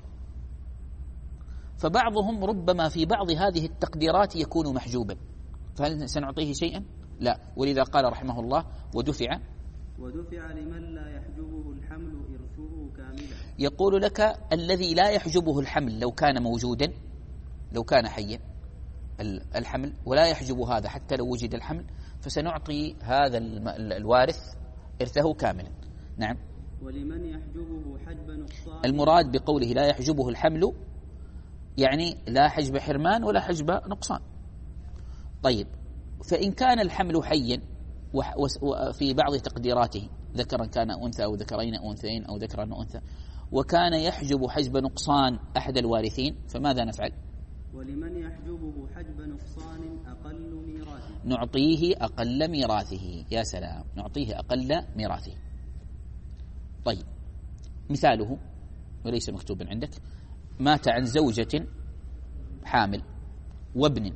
فبعضهم ربما في بعض هذه التقديرات يكون محجوبا، فهل سنعطيه شيئا؟ لا. ولذا قال رحمه الله: ودفع ودفع لمن لا يحجبه الحمل إرثه كاملا. يقول لك: الذي لا يحجبه الحمل لو كان موجودا، لو كان حيا الحمل ولا يحجب هذا حتى لو وجد الحمل، فسنعطي هذا الوارث إرثه كاملا. نعم. ولمن يحجبه حجب نقصان. المراد بقوله لا يحجبه الحمل يعني لا حجب حرمان ولا حجب نقصان. طيب، فإن كان الحمل حيا وفي بعض تقديراته ذكرا كان أنثى أو ذكرين أو أنثيين أو ذكرا وأنثى، وكان يحجب حجب نقصان أحد الوارثين، فماذا نفعل؟ ولمن يحجبه حجب نقصان أقل ميراثه. نعطيه أقل ميراثه. يا سلام، نعطيه أقل ميراثه. طيب، مثاله وليس مكتوبا عندك: مات عن زوجة حامل وابن،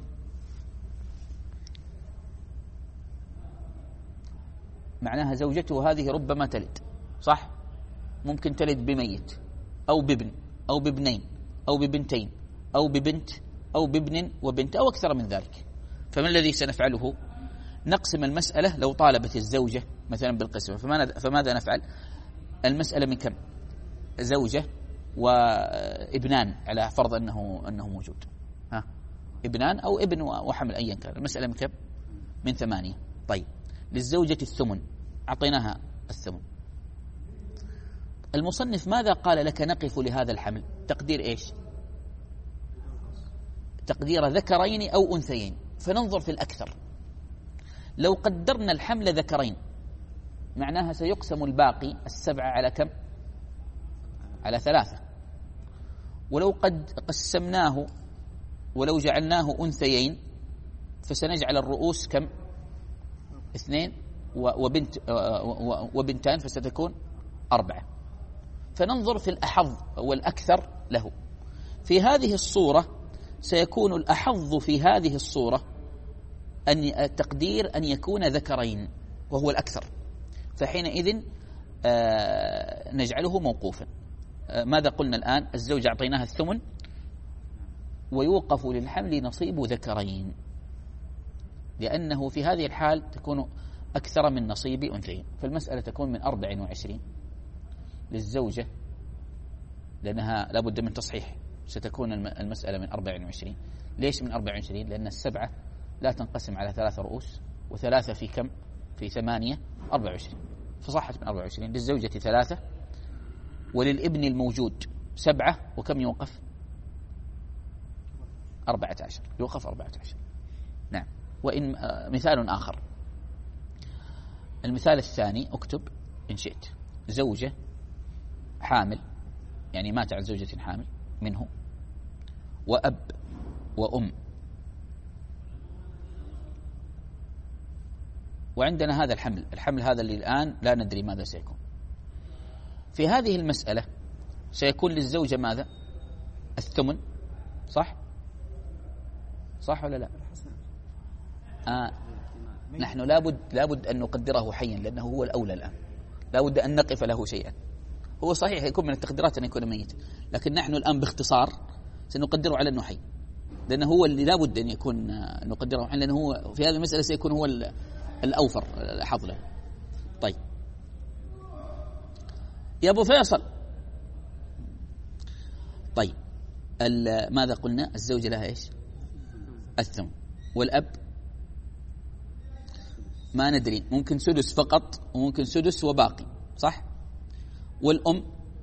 معناها زوجته هذه ربما تلد، صح؟ ممكن تلد بميت أو بابن أو بابنين أو ببنتين أو ببنت أو بابن وبنت أو أكثر من ذلك. فما الذي سنفعله؟ نقسم المسألة لو طالبت الزوجة مثلا بالقسمة، فماذا نفعل؟ المسألة من كم؟ زوجة وابنان، على فرض أنه أنه موجود، ها، ابنان أو ابن وحمل أيا كان، المسألة من كم؟ من ثمانية. طيب، للزوجة الثمن، أعطيناها الثمن. المصنف ماذا قال لك نقف لهذا الحمل؟ تقدير إيش؟ تقدير ذكرين أو أنثيين، فننظر في الأكثر. لو قدرنا الحمل ذكرين معناها سيقسم الباقي السبعة على كم؟ على ثلاثة. ولو قد قسمناه ولو جعلناه أنثيين فسنجعل الرؤوس كم؟ اثنين وبنت وبنتان، فستكون أربعة. فننظر في الأحظ والأكثر له. في هذه الصورة سيكون الأحظ في هذه الصورة أن التقدير أن يكون ذكرين وهو الأكثر، فحينئذ آه نجعله موقوفا. آه ماذا قلنا الآن؟ الزوجة أعطيناها الثمن، ويوقف للحمل نصيب ذكرين، لأنه في هذه الحال تكون أكثر من نصيب أنثيين، فالمسألة تكون من أربع وعشرين للزوجة، لأنها لابد من تصحيح، ستكون المسألة من أربع وعشرين. ليش من أربع وعشرين؟ لأن السبعة لا تنقسم على ثلاثة رؤوس، وثلاثة في كم؟ في ثمانية أربعة وعشرين، فصحت من أربعة وعشرين. للزوجة ثلاثة وللابن الموجود سبعة، وكم يوقف؟ أربعة عشر، يوقف أربعة عشر. نعم. وإن آه مثال آخر، المثال الثاني اكتب إن شئت، زوجة حامل، يعني مات عن زوجة حامل منه، وأب وأم، وعندنا هذا الحمل، الحمل هذا اللي الآن لا ندري ماذا سيكون. في هذه المسألة سيكون للزوجة ماذا؟ الثمن، صح؟ صح ولا لا؟ آه. نحن لابد لابد أن نقدره حيا، لأنه هو الأولى الآن، لابد أن نقف له شيئا. هو صحيح يكون من التقديرات أن يكون ميت، لكن نحن الآن باختصار سنقدره على أنه حي، لأنه هو اللي لابد أن يكون نقدره حي، لأنه هو في هذه المسألة سيكون هو الأوفر حظ له. طيب يا أبو فيصل، طيب ماذا قلنا؟ الزوجة لها إيش؟ الثمن. والأب ما ندري، ممكن سدس فقط وممكن سدس وباقي، صح؟ والأم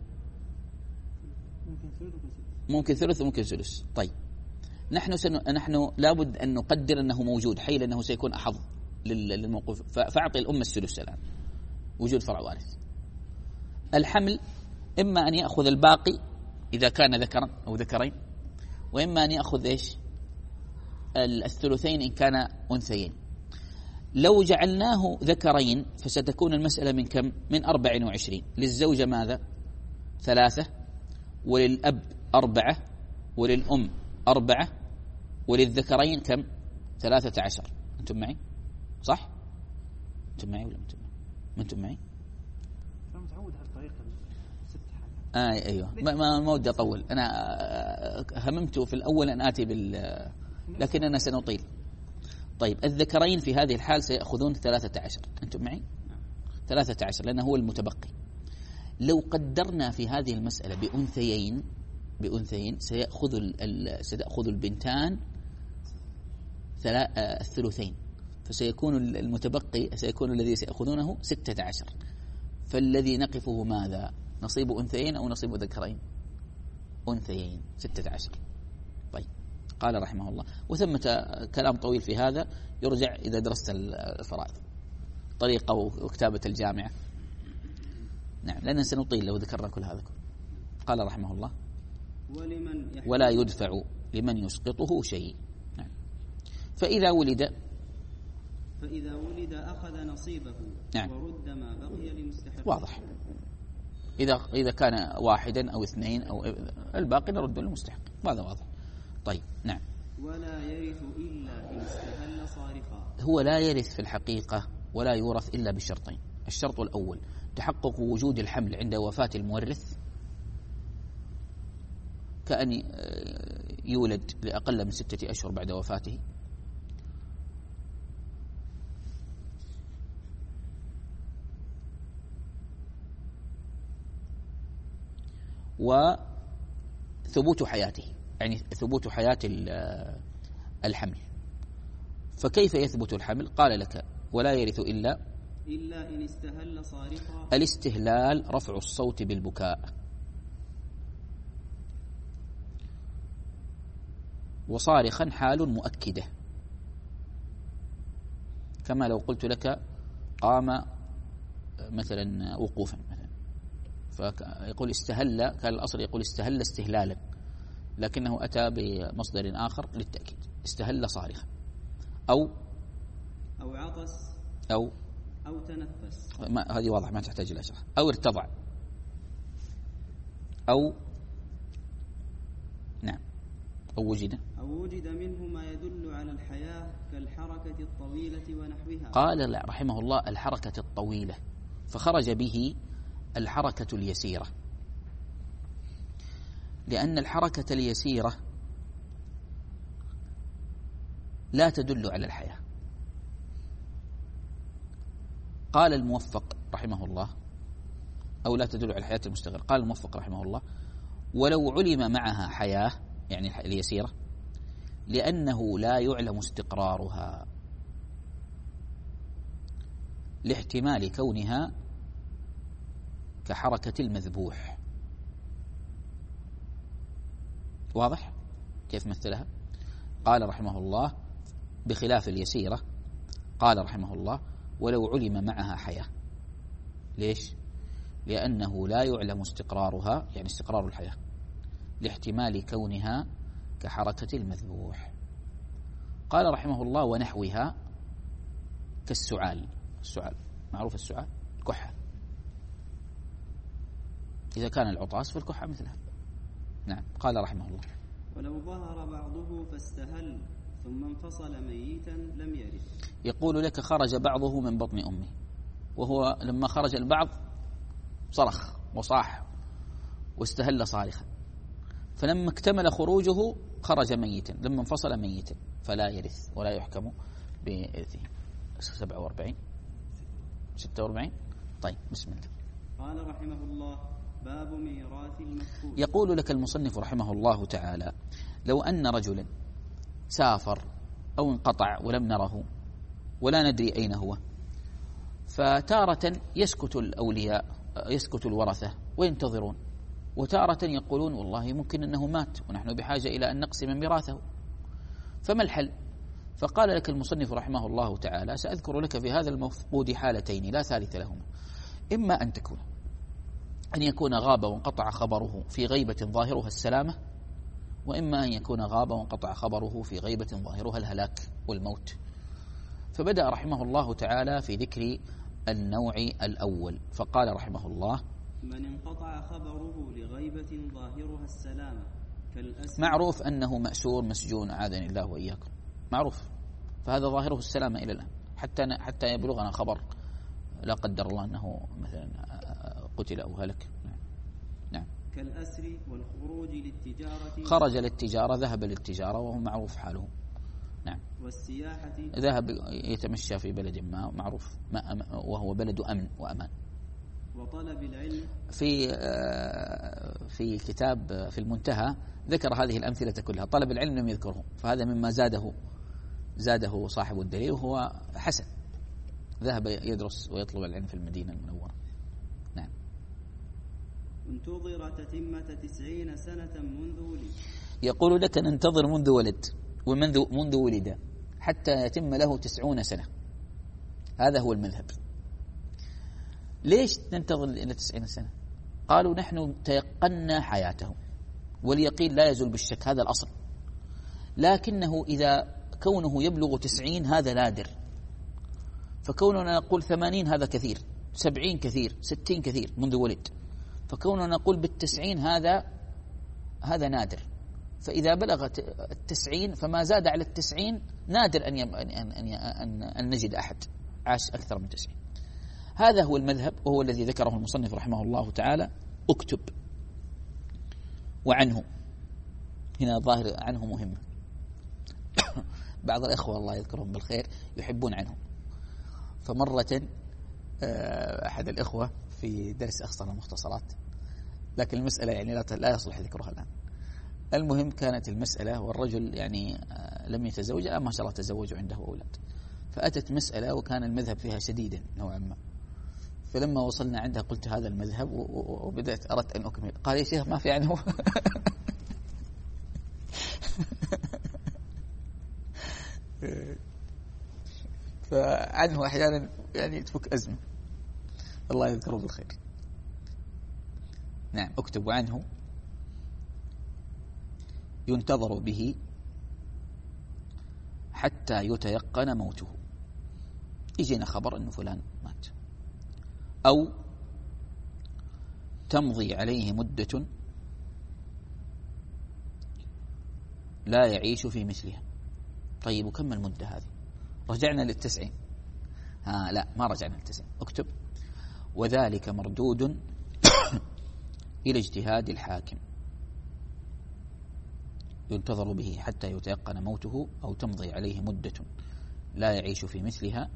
ممكن ثلث وممكن سدس. طيب نحن سن... نحن لابد أن نقدر أنه موجود حي، لأنه سيكون أحظ للموقوف، فأعطي الأم السدس الآن وجود فرع وارث. الحمل إما أن يأخذ الباقي إذا كان ذكرا أو ذكرين، وإما أن يأخذ إيش؟ الثلثين إن كان أنثيين. لو جعلناه ذكرين فستكون المسألة من كم؟ من أربع وعشرين. للزوجة ماذا؟ ثلاثة، وللأب أربعة، وللأم أربعة، وللذكرين كم؟ ثلاثة عشر. أنتم معي؟ صح؟ أنتم معي ولا أنتم معي؟ ما أنتم معي؟ أنا متعود على الطريقة ست آه حاجات. أيوه، ما ما ودي أطول، أنا هممت في الأول أن آتي بال، لكننا سنطيل. طيب الذكرين في هذه الحال سيأخذون ثلاثة عشر. أنتم معي؟ ثلاثة عشر لأنه هو المتبقي. لو قدرنا في هذه المسألة بأنثيين بأنثيين سيأخذ ال... سيأخذ البنتان ثلا... الثلثين، فسيكون المتبقي سيكون الذي سيأخذونه ستة عشر. فالذي نقفه ماذا؟ نصيب أنثيين أو نصيب ذكرين؟ أنثيين، ستة عشر. طيب قال رحمه الله، وثمة كلام طويل في هذا يرجع إذا درست الفرائض، طريقة وكتابة الجامعة. نعم، لأننا سنطيل لو ذكرنا كل هذا. قال رحمه الله ولا يدفع لمن يسقطه شيء. نعم. فإذا ولد فإذا ولد أخذ نصيبه. نعم. ورد ما بقي لمستحق. واضح. إذا إذا كان واحدا أو اثنين أو الباقي نرد للمستحق، هذا واضح. طيب نعم. ولا يرث إلا إن استهل صارفا. هو لا يرث في الحقيقة ولا يورث إلا بشرطين. الشرط الأول تحقق وجود الحمل عند وفاة المورث، كأن يولد لأقل من ستة أشهر بعد وفاته، وثبوت حياته، يعني ثبوت حياة الحمل. فكيف يثبت الحمل؟ قال لك ولا يرث إلا إلا إن استهل صارخا. الاستهلال رفع الصوت بالبكاء، وصارخا حال مؤكدة، كما لو قلت لك قام مثلا وقوفا مثلا، فيقول استهل، كان الأصل يقول استهل استهلالا، لكنه أتى بمصدر آخر للتأكيد، استهل صارخا، أو أو عطس، أو أو تنفس. هذه واضح ما تحتاج إلى شرح. أو ارتضع، أو نعم أو وجد أو وجد منه ما يدل على الحياة كالحركة الطويلة ونحوها. قال رحمه الله الحركة الطويلة، فخرج به الحركة اليسيرة، لأن الحركة اليسيرة لا تدل على الحياة. قال الموفق رحمه الله، أو لا تدل على الحياة المستغرق، قال الموفق رحمه الله ولو علم معها حياة، يعني اليسيرة، لأنه لا يعلم استقرارها، لاحتمال كونها كحركة المذبوح. واضح كيف مثلها؟ قال رحمه الله بخلاف اليسيرة، قال رحمه الله ولو علم معها حياة. ليش؟ لأنه لا يعلم استقرارها، يعني استقرار الحياة، لاحتمال كونها كحركة المذبوح. قال رحمه الله ونحوها كالسعال. السعال معروف، السعال كحة، إذا كان العطاس فالكحة مثلها. نعم. قال رحمه الله ولو ظهر بعضه فاستهل ثم انفصل ميتا لم يرث. يقول لك خرج بعضه من بطن أمه، وهو لما خرج البعض صرخ وصاح واستهل صارخا، فلما اكتمل خروجه خرج ميتا، لما انفصل ميتا فلا يرث ولا يحكم بإرثه. سبعة وأربعين ستة وأربعين. طيب بسم الله. قال رحمه الله باب ميراث المفقود. يقول لك المصنف رحمه الله تعالى لو أن رجلا سافر أو انقطع ولم نره ولا ندري أين هو، فتارة يسكت الأولياء يسكت الورثة وينتظرون، وتارة يقولون والله ممكن أنه مات ونحن بحاجة إلى أن نقسم ميراثه، فما الحل؟ فقال لك المصنف رحمه الله تعالى سأذكر لك في هذا المفقود حالتين لا ثالث لهما، إما أن تكون أن يكون غاب وانقطع خبره في غيبة ظاهرها السلامة، وإما أن يكون غاب وانقطع خبره في غيبة ظاهرها الهلاك والموت. فبدأ رحمه الله تعالى في ذكر النوع الأول، فقال رحمه الله من انقطع خبره لغيبة ظاهرها السلامة كالأسر. معروف أنه مأسور مسجون أعاذني الله وإياكم، معروف، فهذا ظاهره السلامة إلى الآن حتى حتى يبلغنا خبر لا قدر الله أنه مثلا قتل أو هلك. نعم. نعم. كالأسر والخروج للتجارة. خرج للتجارة، ذهب للتجارة وهو معروف حاله. نعم. والسياحة. ذهب يتمشى في بلد ما معروف ما وهو بلد أمن وأمان. وطلب العلم. في في كتاب في المنتهى ذكر هذه الأمثلة كلها، طلب العلم لم يذكره، فهذا مما زاده زاده صاحب الدليل، وهو حسن، ذهب يدرس ويطلب العلم في المدينة المنورة. نعم. انتظر تتمة تسعين سنة منذ ولد. يقول لك ننتظر منذ ولد ومنذ منذ ولد حتى يتم له تسعون سنة، هذا هو المذهب. ليش ننتظر إلى تسعين سنة؟ قالوا نحن تيقنا حياته، واليقين لا يزول بالشك، هذا الأصل، لكنه إذا كونه يبلغ تسعين هذا نادر، فكوننا نقول ثمانين هذا كثير، سبعين كثير، ستين كثير منذ ولد، فكوننا نقول بالتسعين هذا هذا نادر، فإذا بلغت التسعين فما زاد على التسعين نادر أن, أن, أن, أن, أن نجد أحد عاش أكثر من تسعين. هذا هو المذهب، وهو الذي ذكره المصنف رحمه الله تعالى. اكتب وعنه، هنا ظاهر عنه مهمة. بعض الأخوة الله يذكرهم بالخير يحبون عنه، فمرة أحد الإخوة في درس أخصر المختصرات، لكن المسألة يعني لا يصلح ذكرها الآن. المهم كانت المسألة والرجل يعني لم يتزوج، ما شاء الله تزوج عنده أولاد، فأتت مسألة وكان المذهب فيها شديدا نوعا ما، فلما وصلنا عندها قلت هذا المذهب وبدأت أردت أن أكمل، قال يا شيخ ما في عنه. فعنه أحيانا يعني تفك أزمة، الله يذكره بالخير. نعم. اكتب عنه ينتظر به حتى يتيقن موته، يجينا خبر أنه فلان مات، أو تمضي عليه مدة لا يعيش في مثلها. طيب وكم المدة هذه؟ رجعنا للتسعين؟ ها لا، ما رجعنا للتسعين. اكتب وذلك مردود إلى اجتهاد الحاكم، ينتظر به حتى يتيقن موته أو تمضي عليه مدة لا يعيش في مثلها،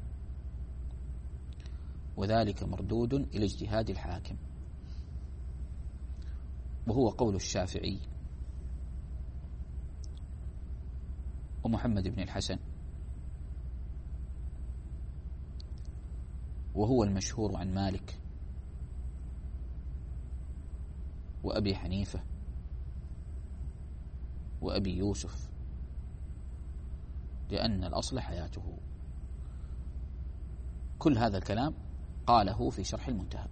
وذلك مردود إلى اجتهاد الحاكم، وهو قول الشافعي ومحمد بن الحسن وهو المشهور عن مالك وأبي حنيفة وأبي يوسف، لأن الأصل حياته. كل هذا الكلام قاله في شرح المنتهى.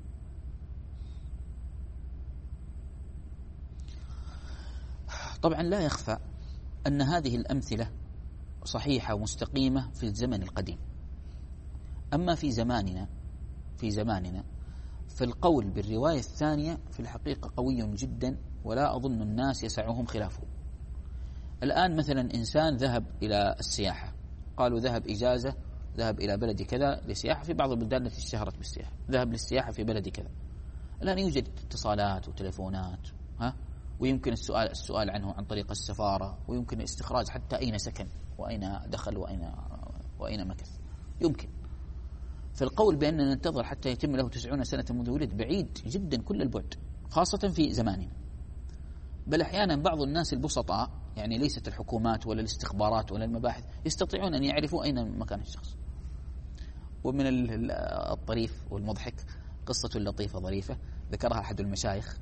طبعا لا يخفى أن هذه الأمثلة صحيحة ومستقيمة في الزمن القديم. أما في زماننا في زماننا فالقول بالرواية الثانية في الحقيقة قوي جدا، ولا أظن الناس يسعهم خلافه. الآن مثلا إنسان ذهب إلى السياحة، قالوا ذهب إجازة، ذهب إلى بلد كذا لسياحة، في بعض البلدان التي اشتهرت بالسياحة، ذهب للسياحة في بلد كذا. الآن يوجد اتصالات وتليفونات، ها، ويمكن السؤال السؤال عنه عن طريق السفارة، ويمكن استخراج حتى أين سكن وأين دخل وأين وأين مكث، يمكن. فالقول بأننا ننتظر حتى يتم له تسعون سنة منذ ولد بعيد جدا كل البعد، خاصة في زماننا. بل أحيانا بعض الناس البسطاء، يعني ليست الحكومات ولا الاستخبارات ولا المباحث، يستطيعون أن يعرفوا أين مكان الشخص. ومن الطريف والمضحك قصة لطيفة ظريفة ذكرها أحد المشايخ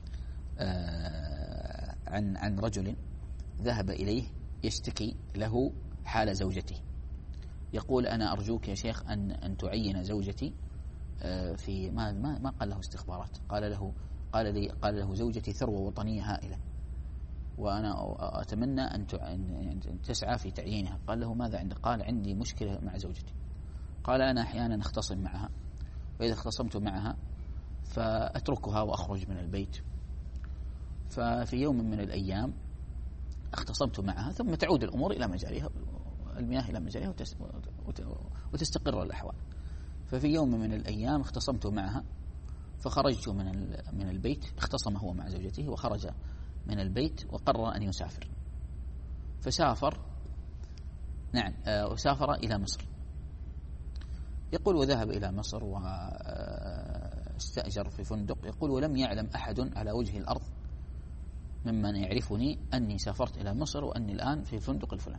عن عن رجل ذهب إليه يشتكي له حال زوجته، يقول أنا أرجوك يا شيخ أن أن تعين زوجتي في ما ما ما قال له استخبارات، قال له قال لي قال له زوجتي ثروة وطنية هائلة، وأنا أتمنى أن أن تسعى في تعيينها. قال له ماذا عندك؟ قال عندي مشكلة مع زوجتي. قال أنا أحيانا أختصم معها، وإذا اختصمت معها فأتركها وأخرج من البيت، ففي يوم من الأيام اختصمت معها ثم تعود الأمور إلى مجاريها، المياه إلى مجاريها وتستقر الأحوال. ففي يوم من الأيام اختصمت معها فخرجت من من البيت، اختصم هو مع زوجته وخرج من البيت وقرر أن يسافر. فسافر نعم وسافر إلى مصر. يقول وذهب إلى مصر واستأجر في فندق، يقول ولم يعلم أحد على وجه الأرض ممن يعرفني أني سافرت إلى مصر وأني الآن في الفندق الفلاني.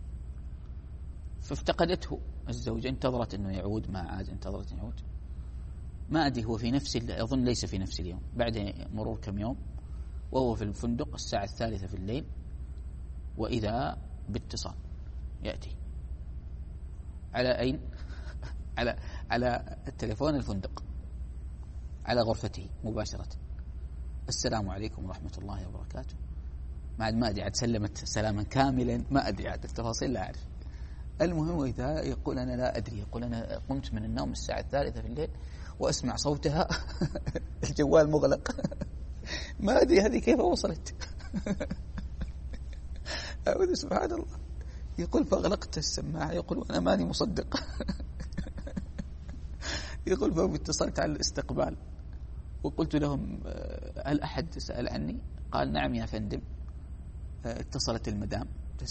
فافتقدته الزوجة، انتظرت أنه يعود ما عاد، انتظرت أنه يعود ما أدري، هو في نفس أظن ليس في نفس اليوم، بعد مرور كم يوم وهو في الفندق الساعة الثالثة في الليل، وإذا باتصال يأتي على أين؟ على على التليفون الفندق، على غرفته مباشرة. السلام عليكم ورحمة الله وبركاته. ما عاد ما أدري عاد سلمت سلاما كاملا، ما أدري عاد التفاصيل لا أعرف. المهم إذا يقول أنا لا أدري، يقول أنا قمت من النوم الساعة الثالثة في الليل وأسمع صوتها الجوال مغلق ما أدري هذه كيف وصلت. أعوذ سبحان الله. يقول فأغلقت السماعة، يقول وأنا ماني مصدق. يقول فاتصلت على الاستقبال وقلت لهم هل أحد سأل عني؟ قال نعم يا فندم، اتصلت المدام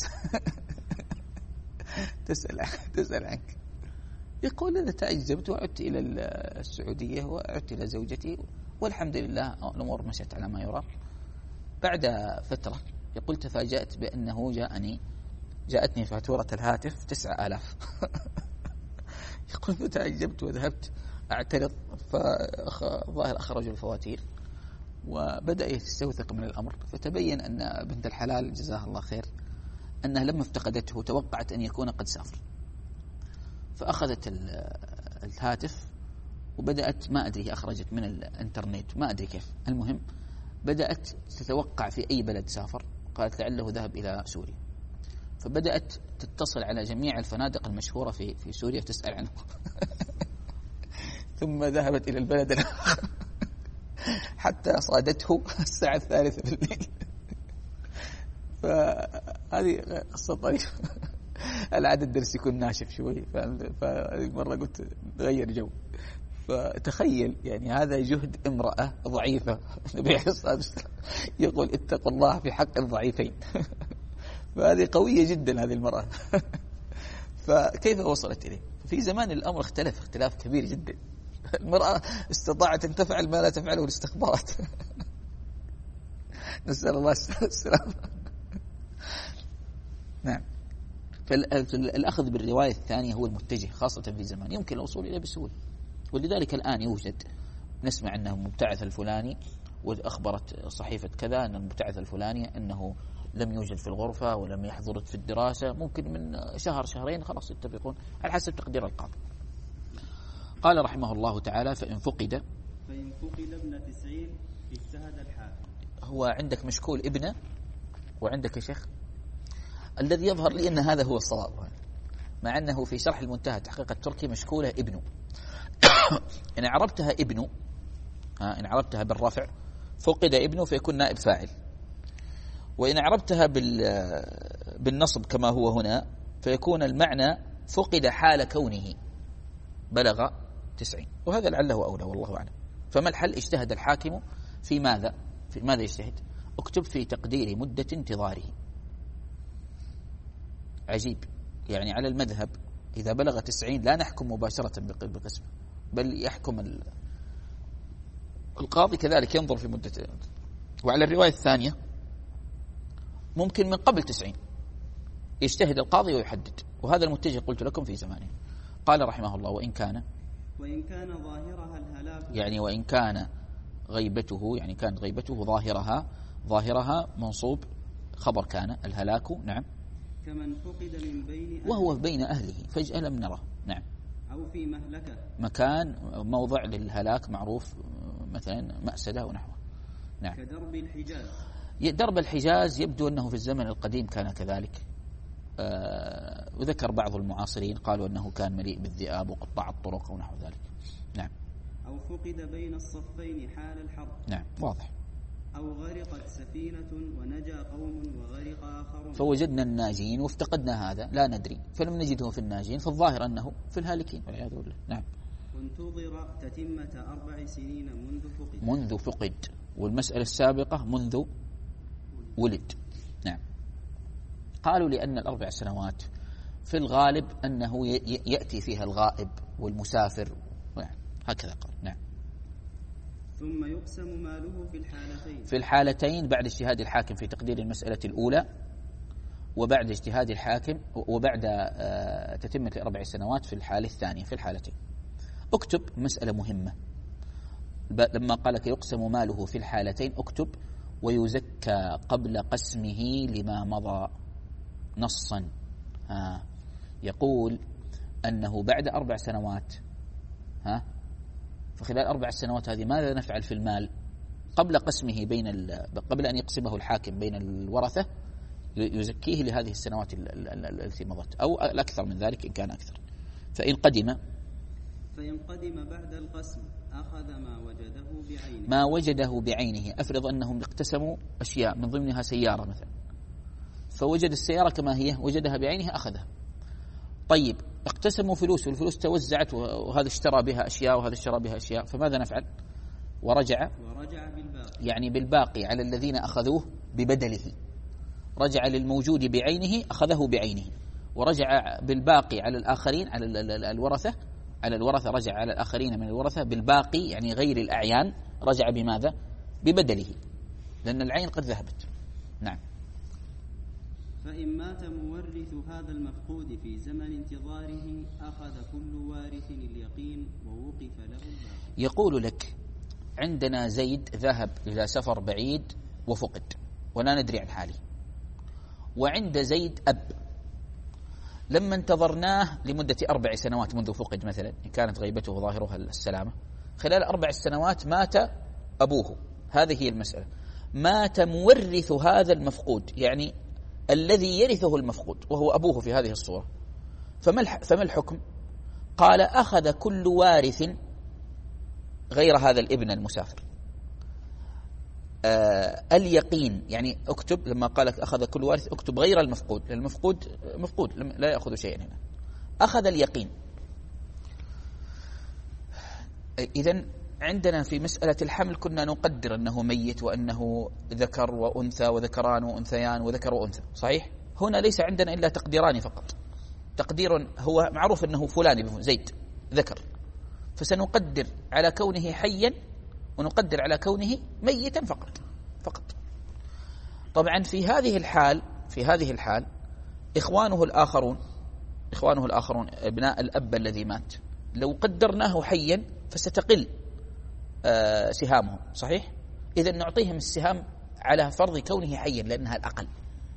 تسأل تسأل عنك. يقول أنا تعجبت وعدت إلى السعودية وعدت إلى زوجتي والحمد لله الأمور مشت على ما يرام. بعد فترة يقول تفاجأت بأنه جاءني جاءتني فاتورة الهاتف تسعة آلاف. يقول فتعجبت وذهبت أعترض، فظاهر أخرجوا الفواتير وبدأ يستوثق من الأمر. فتبين أن بنت الحلال جزاها الله خير أنها لما افتقدته توقعت أن يكون قد سافر، فأخذت الهاتف وبدأت ما أدري أخرجت من الإنترنت ما أدري كيف، المهم بدأت تتوقع في أي بلد سافر، قالت لعله ذهب إلى سوريا، فبدأت تتصل على جميع الفنادق المشهورة في في سوريا تسأل عنه. ثم ذهبت إلى البلد الآخر حتى صادته الساعة الثالثة في الليل. فهذه قصة طريفة. العادة الدرس يكون ناشف شوي، فمرة قلت غير جو. فتخيل يعني هذا جهد امرأة ضعيفة، النبي عليه الصلاة والسلام يقول اتقوا الله في حق الضعيفين. فهذه قوية جدا هذه المرأة. فكيف وصلت إليه؟ في زمان الأمر اختلف اختلاف كبير جدا، المرأة استطاعت أن تفعل ما لا تفعله الاستخبارات. نسأل الله السلامة. نعم. فالأخذ بالرواية الثانية هو المتجه خاصة في زمان يمكن الوصول إليه بسهولة. ولذلك الآن يوجد نسمع أنه مبتعث الفلاني وأخبرت صحيفة كذا أن المبتعث الفلاني أنه لم يوجد في الغرفة ولم يحضر في الدراسة، ممكن من شهر شهرين خلاص يتفقون على حسب تقدير القاضي. قال رحمه الله تعالى: فإن فقد فإن فقد ابن تسعين اجتهد الحاكم. هو عندك مشكول ابنه وعندك شيخ، الذي يظهر لي أن هذا هو الصواب، مع أنه في شرح المنتهى تحقيق التركي مشكولة ابنه. إن عربتها ابنه، إن عربتها بالرفع فقد ابنه فيكون نائب فاعل، وإن عربتها بالنصب كما هو هنا فيكون المعنى فقد حال كونه بلغ تسعين، وهذا لعله أولى والله أعلم. فما الحل؟ اجتهد الحاكم في ماذا؟ في ماذا يجتهد؟ اكتب في تقدير مدة انتظاره. عجيب، يعني على المذهب إذا بلغ تسعين لا نحكم مباشرة بقسمه، بل يحكم القاضي كذلك ينظر في مدة. وعلى الرواية الثانية ممكن من قبل تسعين يجتهد القاضي ويحدد، وهذا المتجه قلت لكم في زمانه. قال رحمه الله: وإن كان وإن كان ظاهرها الهلاك، يعني وإن كان غيبته، يعني كانت غيبته ظاهرها، ظاهرها منصوب خبر كان الهلاك، نعم، كمن فقد من بين أهله وهو بين أهله فجأة لم نره، نعم، أو في مهلكة، مكان موضع للهلاك معروف مثلا مأسدة ونحوه، نعم. كدرب الحجاز، درب الحجاز يبدو أنه في الزمن القديم كان كذلك، آه وذكر بعض المعاصرين قالوا أنه كان مليء بالذئاب وقطاع الطرق ونحو ذلك، نعم. أو فقد بين الصفين حال الحرب، نعم، واضح. أو غرقت سفينة ونجا قوم وغرق آخرون، فوجدنا الناجين وافتقدنا هذا لا ندري، فلم نجده في الناجين، فالظاهر أنه في الهالكين والعياذ بالله، نعم. وانتظر تتمة أربع سنين منذ فقد منذ فقد، والمسألة السابقة منذ ولد، نعم. قالوا لأن الأربع سنوات في الغالب أنه يأتي فيها الغائب والمسافر، نعم. هكذا قال، نعم. ثم يقسم ماله في الحالتين في الحالتين بعد اجتهاد الحاكم في تقدير المسألة الأولى، وبعد اجتهاد الحاكم، وبعد تتمة الأربع سنوات في الحالة الثانية في الحالتين. اكتب مسألة مهمة، لما قالك يقسم ماله في الحالتين اكتب: ويزكى قبل قسمه لما مضى نصا. ها يقول أنه بعد أربع سنوات، ها فخلال أربع سنوات هذه ماذا نفعل في المال قبل قسمه بين قبل أن يقسمه الحاكم بين الورثة؟ يزكيه لهذه السنوات التي مضت، أو الأكثر من ذلك إن كان أكثر. فإن قدم فإن قدم بعد القسم أخذ ما وجده بعينه ما وجده بعينه أفرض أنهم اقتسموا أشياء من ضمنها سيارة مثلا، فوجد السيارة كما هي وجدها بعينه أخذها. طيب اقتسموا فلوس والفلوس توزعت، وهذا اشترى بها أشياء وهذا اشترى بها أشياء، فماذا نفعل؟ ورجع ورجع بالباقي، يعني بالباقي على الذين أخذوه ببدله، رجع للموجود بعينه أخذه بعينه، ورجع بالباقي على الآخرين على الورثة على الورثة رجع على الآخرين من الورثة بالباقي، يعني غير الأعيان رجع بماذا؟ ببدله، لأن العين قد ذهبت، نعم. فإن مات مورث هذا المفقود في زمن انتظاره أخذ كل وارث اليقين ووقف له الباقي. يقول لك عندنا زيد ذهب إلى سفر بعيد وفقد ولا ندري عن حاله، وعند زيد أب لما انتظرناه لمدة أربع سنوات منذ فقد مثلا، إن كانت غيبته ظاهرها السلامة، خلال أربع سنوات مات أبوه، هذه هي المسألة. مات مورث هذا المفقود، يعني الذي يرثه المفقود وهو أبوه في هذه الصورة، فما الحكم؟ قال أخذ كل وارث غير هذا الابن المسافر آه اليقين، يعني اكتب لما قالك أخذ كل وارث اكتب غير المفقود، لأن المفقود مفقود لا يأخذ شيئا هنا، أخذ اليقين. إذن عندنا في مسألة الحمل كنا نقدر أنه ميت وأنه ذكر وأنثى وذكران وأنثيان وذكر وأنثى، صحيح؟ هنا ليس عندنا إلا تقديران فقط، تقدير هو معروف أنه فلان زيد ذكر، فسنقدر على كونه حيا ونقدر على كونه ميتا فقط فقط. طبعا في هذه الحال في هذه الحال إخوانه الآخرون إخوانه الآخرون ابناء الأب الذي مات لو قدرناه حيا فستقل سهامهم، صحيح؟ إذا نعطيهم السهام على فرض كونه حيا لأنها الأقل.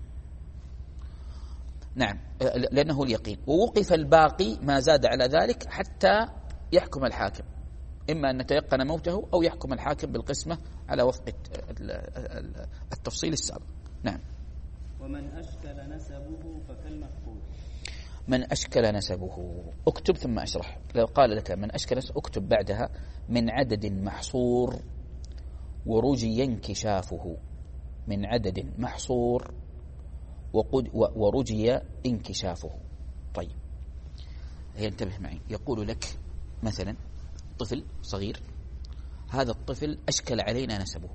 نعم، لأنه اليقين. ووقف الباقي ما زاد على ذلك حتى يحكم الحاكم، إما أن نتيقن موته أو يحكم الحاكم بالقسمة على وفق التفصيل السابق. نعم. ومن أشكل نسبه فكالمفقود. من أشكل نسبه، اكتب ثم أشرح. لو قال لك من أشكل نسبه اكتب بعدها من عدد محصور ورجي انكشافه. من عدد محصور ورجي انكشافه. طيب هي انتبه معي، يقول لك مثلا طفل صغير، هذا الطفل أشكل علينا نسبه،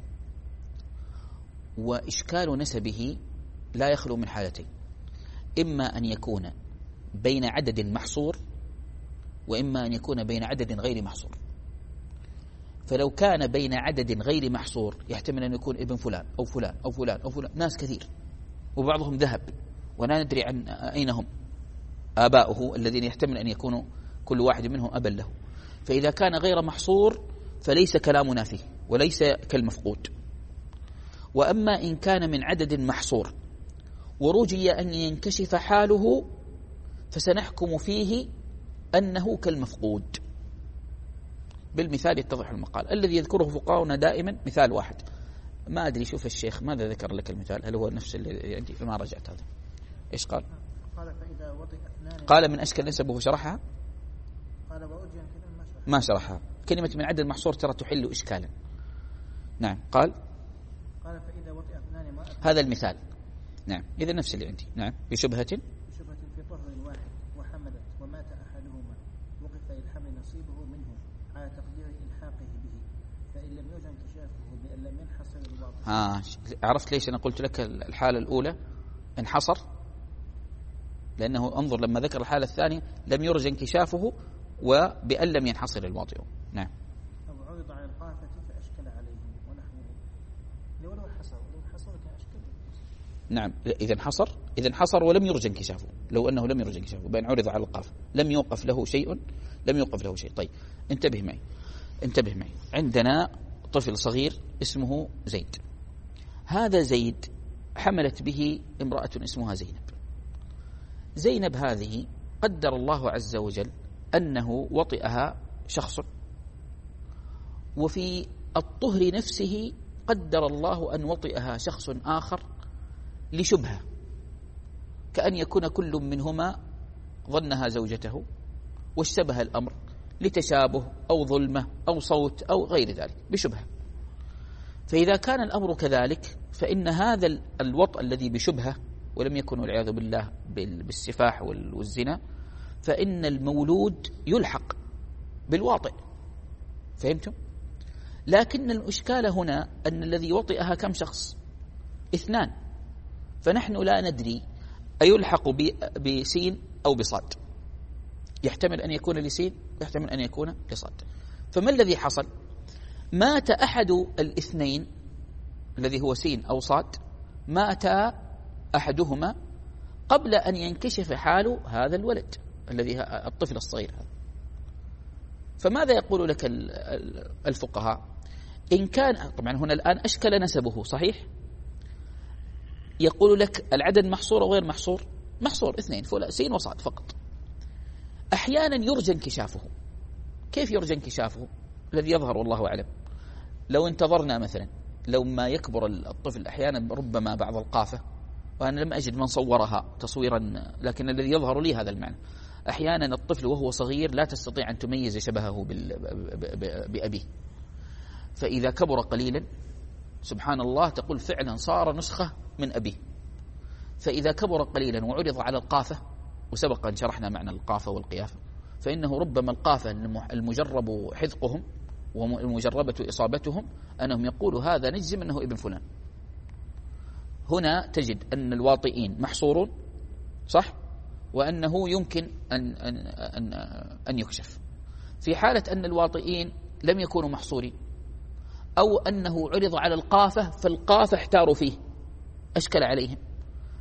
وإشكال نسبه لا يخلو من حالتين، إما أن يكون بين عدد محصور وإما أن يكون بين عدد غير محصور. فلو كان بين عدد غير محصور يحتمل أن يكون ابن فلان أو فلان أو فلان أو فلان، ناس كثير وبعضهم ذهب ولا ندري عن أين هم آباؤه الذين يحتمل أن يكونوا كل واحد منهم أبا له. فإذا كان غير محصور فليس كلامنا فيه وليس كالمفقود. وأما إن كان من عدد محصور ورجي أن ينكشف حاله فسنحكم فيه أنه كالمفقود. بالمثال يتضح المقال. الذي يذكره فقهاؤنا دائما مثال واحد، ما أدري شوف الشيخ ماذا ذكر لك المثال، هل هو نفس اللي عندي؟ ما رجعت هذا. إيش قال؟ قال فإذا وطئ اثنان. قال من أشكل نسبه شرحها؟ قال وأجي كذا ما شرحها. ما شرحها. كلمة من عدد محصور ترى تحل إشكالا. نعم. قال قال فإذا وطئ اثنان ما هذا المثال. نعم، إذا نفس اللي عندي. نعم. بشبهة بشبهة في طهر واحد وحملت ومات أحدهما وقف للحمل نصيبه منه على تقدير إلحاقه به، فإن لم يوجد انكشافه بأن لم ينحصر الواطئ. ها عرفت ليش أنا قلت لك الحالة الأولى انحصر؟ لأنه انظر لما ذكر الحالة الثانية لم يرجى انكشافه وبأن لم ينحصر الواطئ. نعم. أو عرض على القافة فأشكل عليه ونحوه. لو لو حصر لو حصر كان أشكل. نعم، إذا انحصر إذا انحصر ولم يرجى انكشافه. لو أنه لم يرجى انكشافه بأن عرض على القافة لم يوقف له شيء لم يوقف له شيء. طيب انتبه معي انتبه معي عندنا طفل صغير اسمه زيد. هذا زيد حملت به امرأة اسمها زينب. زينب هذه قدر الله عز وجل أنه وطئها شخص، وفي الطهر نفسه قدر الله أن وطئها شخص آخر لشبهة، كأن يكون كل منهما ظنها زوجته واشتبه الأمر لتشابه أو ظلمة أو صوت أو غير ذلك بشبهة. فإذا كان الأمر كذلك فإن هذا الوطء الذي بشبهة ولم يكن والعياذ بالله بالسفاح والزنا فإن المولود يلحق بالواطئ. فهمتم؟ لكن الإشكال هنا أن الذي وطئها كم شخص؟ اثنان. فنحن لا ندري أيلحق بسين أو بصاد، يحتمل أن يكون لسين يحتمل أن يكون لصاد. فما الذي حصل؟ مات أحد الاثنين الذي هو سين أو صاد، مات أحدهما قبل أن ينكشف حال هذا الولد الذي الطفل الصغير هذا. فماذا يقول لك الفقهاء؟ إن كان طبعا هنا الآن أشكل نسبه صحيح، يقول لك العدد محصور أو غير محصور؟ محصور اثنين فلا سين وصاد فقط. أحيانا يرجى انكشافه. كيف يرجى انكشافه؟ الذي يظهر والله أعلم. لو انتظرنا مثلا لو ما يكبر الطفل أحيانا ربما بعض القافة، وأنا لم أجد من صورها تصويرا لكن الذي يظهر لي هذا المعنى، أحيانا الطفل وهو صغير لا تستطيع أن تميز شبهه بأبيه، فإذا كبر قليلا سبحان الله تقول فعلا صار نسخة من أبيه. فإذا كبر قليلا وعرض على القافة، وسبق أن شرحنا معنى القافة والقيافة، فإنه ربما القافة المجرب حذقهم والمجربة إصابتهم أنهم يقولوا هذا نجزم أنه ابن فلان. هنا تجد أن الواطئين محصورون صح، وأنه يمكن أن, أن, أن, أن يكشف. في حالة أن الواطئين لم يكونوا محصورين أو أنه عرض على القافة فالقافة احتاروا فيه أشكل عليهم،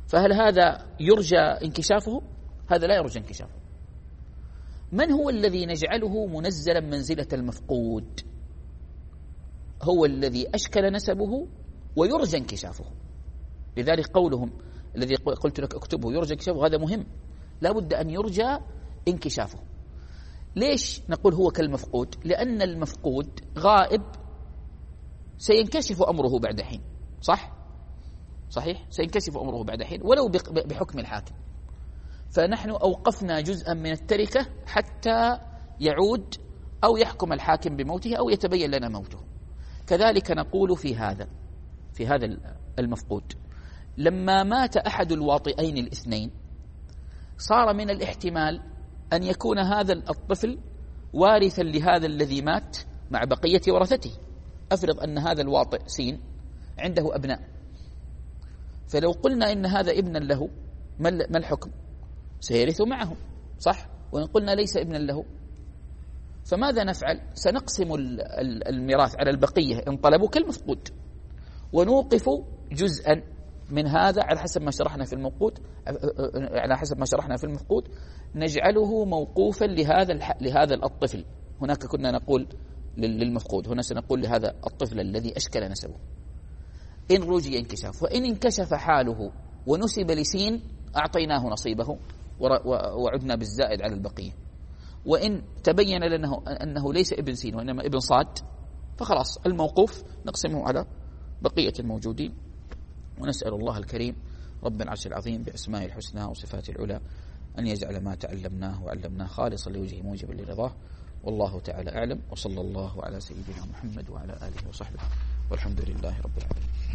فهل هذا يرجى انكشافه؟ هذا لا يرجى انكشافه. من هو الذي نجعله منزلا منزلة المفقود؟ هو الذي أشكل نسبه ويرجى انكشافه. لذلك قولهم الذي قلت لك اكتبه يرجى انكشافه هذا مهم، لا بد أن يرجى انكشافه. ليش نقول هو كالمفقود؟ لأن المفقود غائب سينكشف أمره بعد حين، صح؟ صحيح؟ سينكشف أمره بعد حين ولو بحكم الحاكم. فنحن أوقفنا جزءا من التركة حتى يعود أو يحكم الحاكم بموته أو يتبين لنا موته. كذلك نقول في هذا في هذا المفقود، لما مات أحد الواطئين الاثنين صار من الاحتمال أن يكون هذا الطفل وارثا لهذا الذي مات مع بقية ورثته. أفرض أن هذا الواطئ سين عنده أبناء، فلو قلنا إن هذا ابنا له ما الحكم؟ سيرث معهم، صح؟ وإن قلنا ليس ابنا له فماذا نفعل؟ سنقسم الميراث على البقية إن طلبوا كالمفقود، ونوقف جزءا من هذا على حسب ما شرحنا في المفقود على حسب ما شرحنا في المفقود نجعله موقوفا لهذا لهذا الطفل. هناك كنا نقول للمفقود، هنا سنقول لهذا الطفل الذي أشكل نسبه إن رجي انكشاف، وإن انكشف حاله ونسب لسين أعطيناه نصيبه وعدنا بالزائد على البقية. وإن تبين لنا أنه ليس ابن سين وإنما ابن صاد فخلاص الموقوف نقسمه على بقية الموجودين. ونسأل الله الكريم رب العرش العظيم بأسماء الحسنى وصفات العلى أن يجعل ما تعلمناه وعلمناه خالصا لوجهه موجبا لرضاه. والله تعالى أعلم، وصلى الله على سيدنا محمد وعلى آله وصحبه، والحمد لله رب العالمين.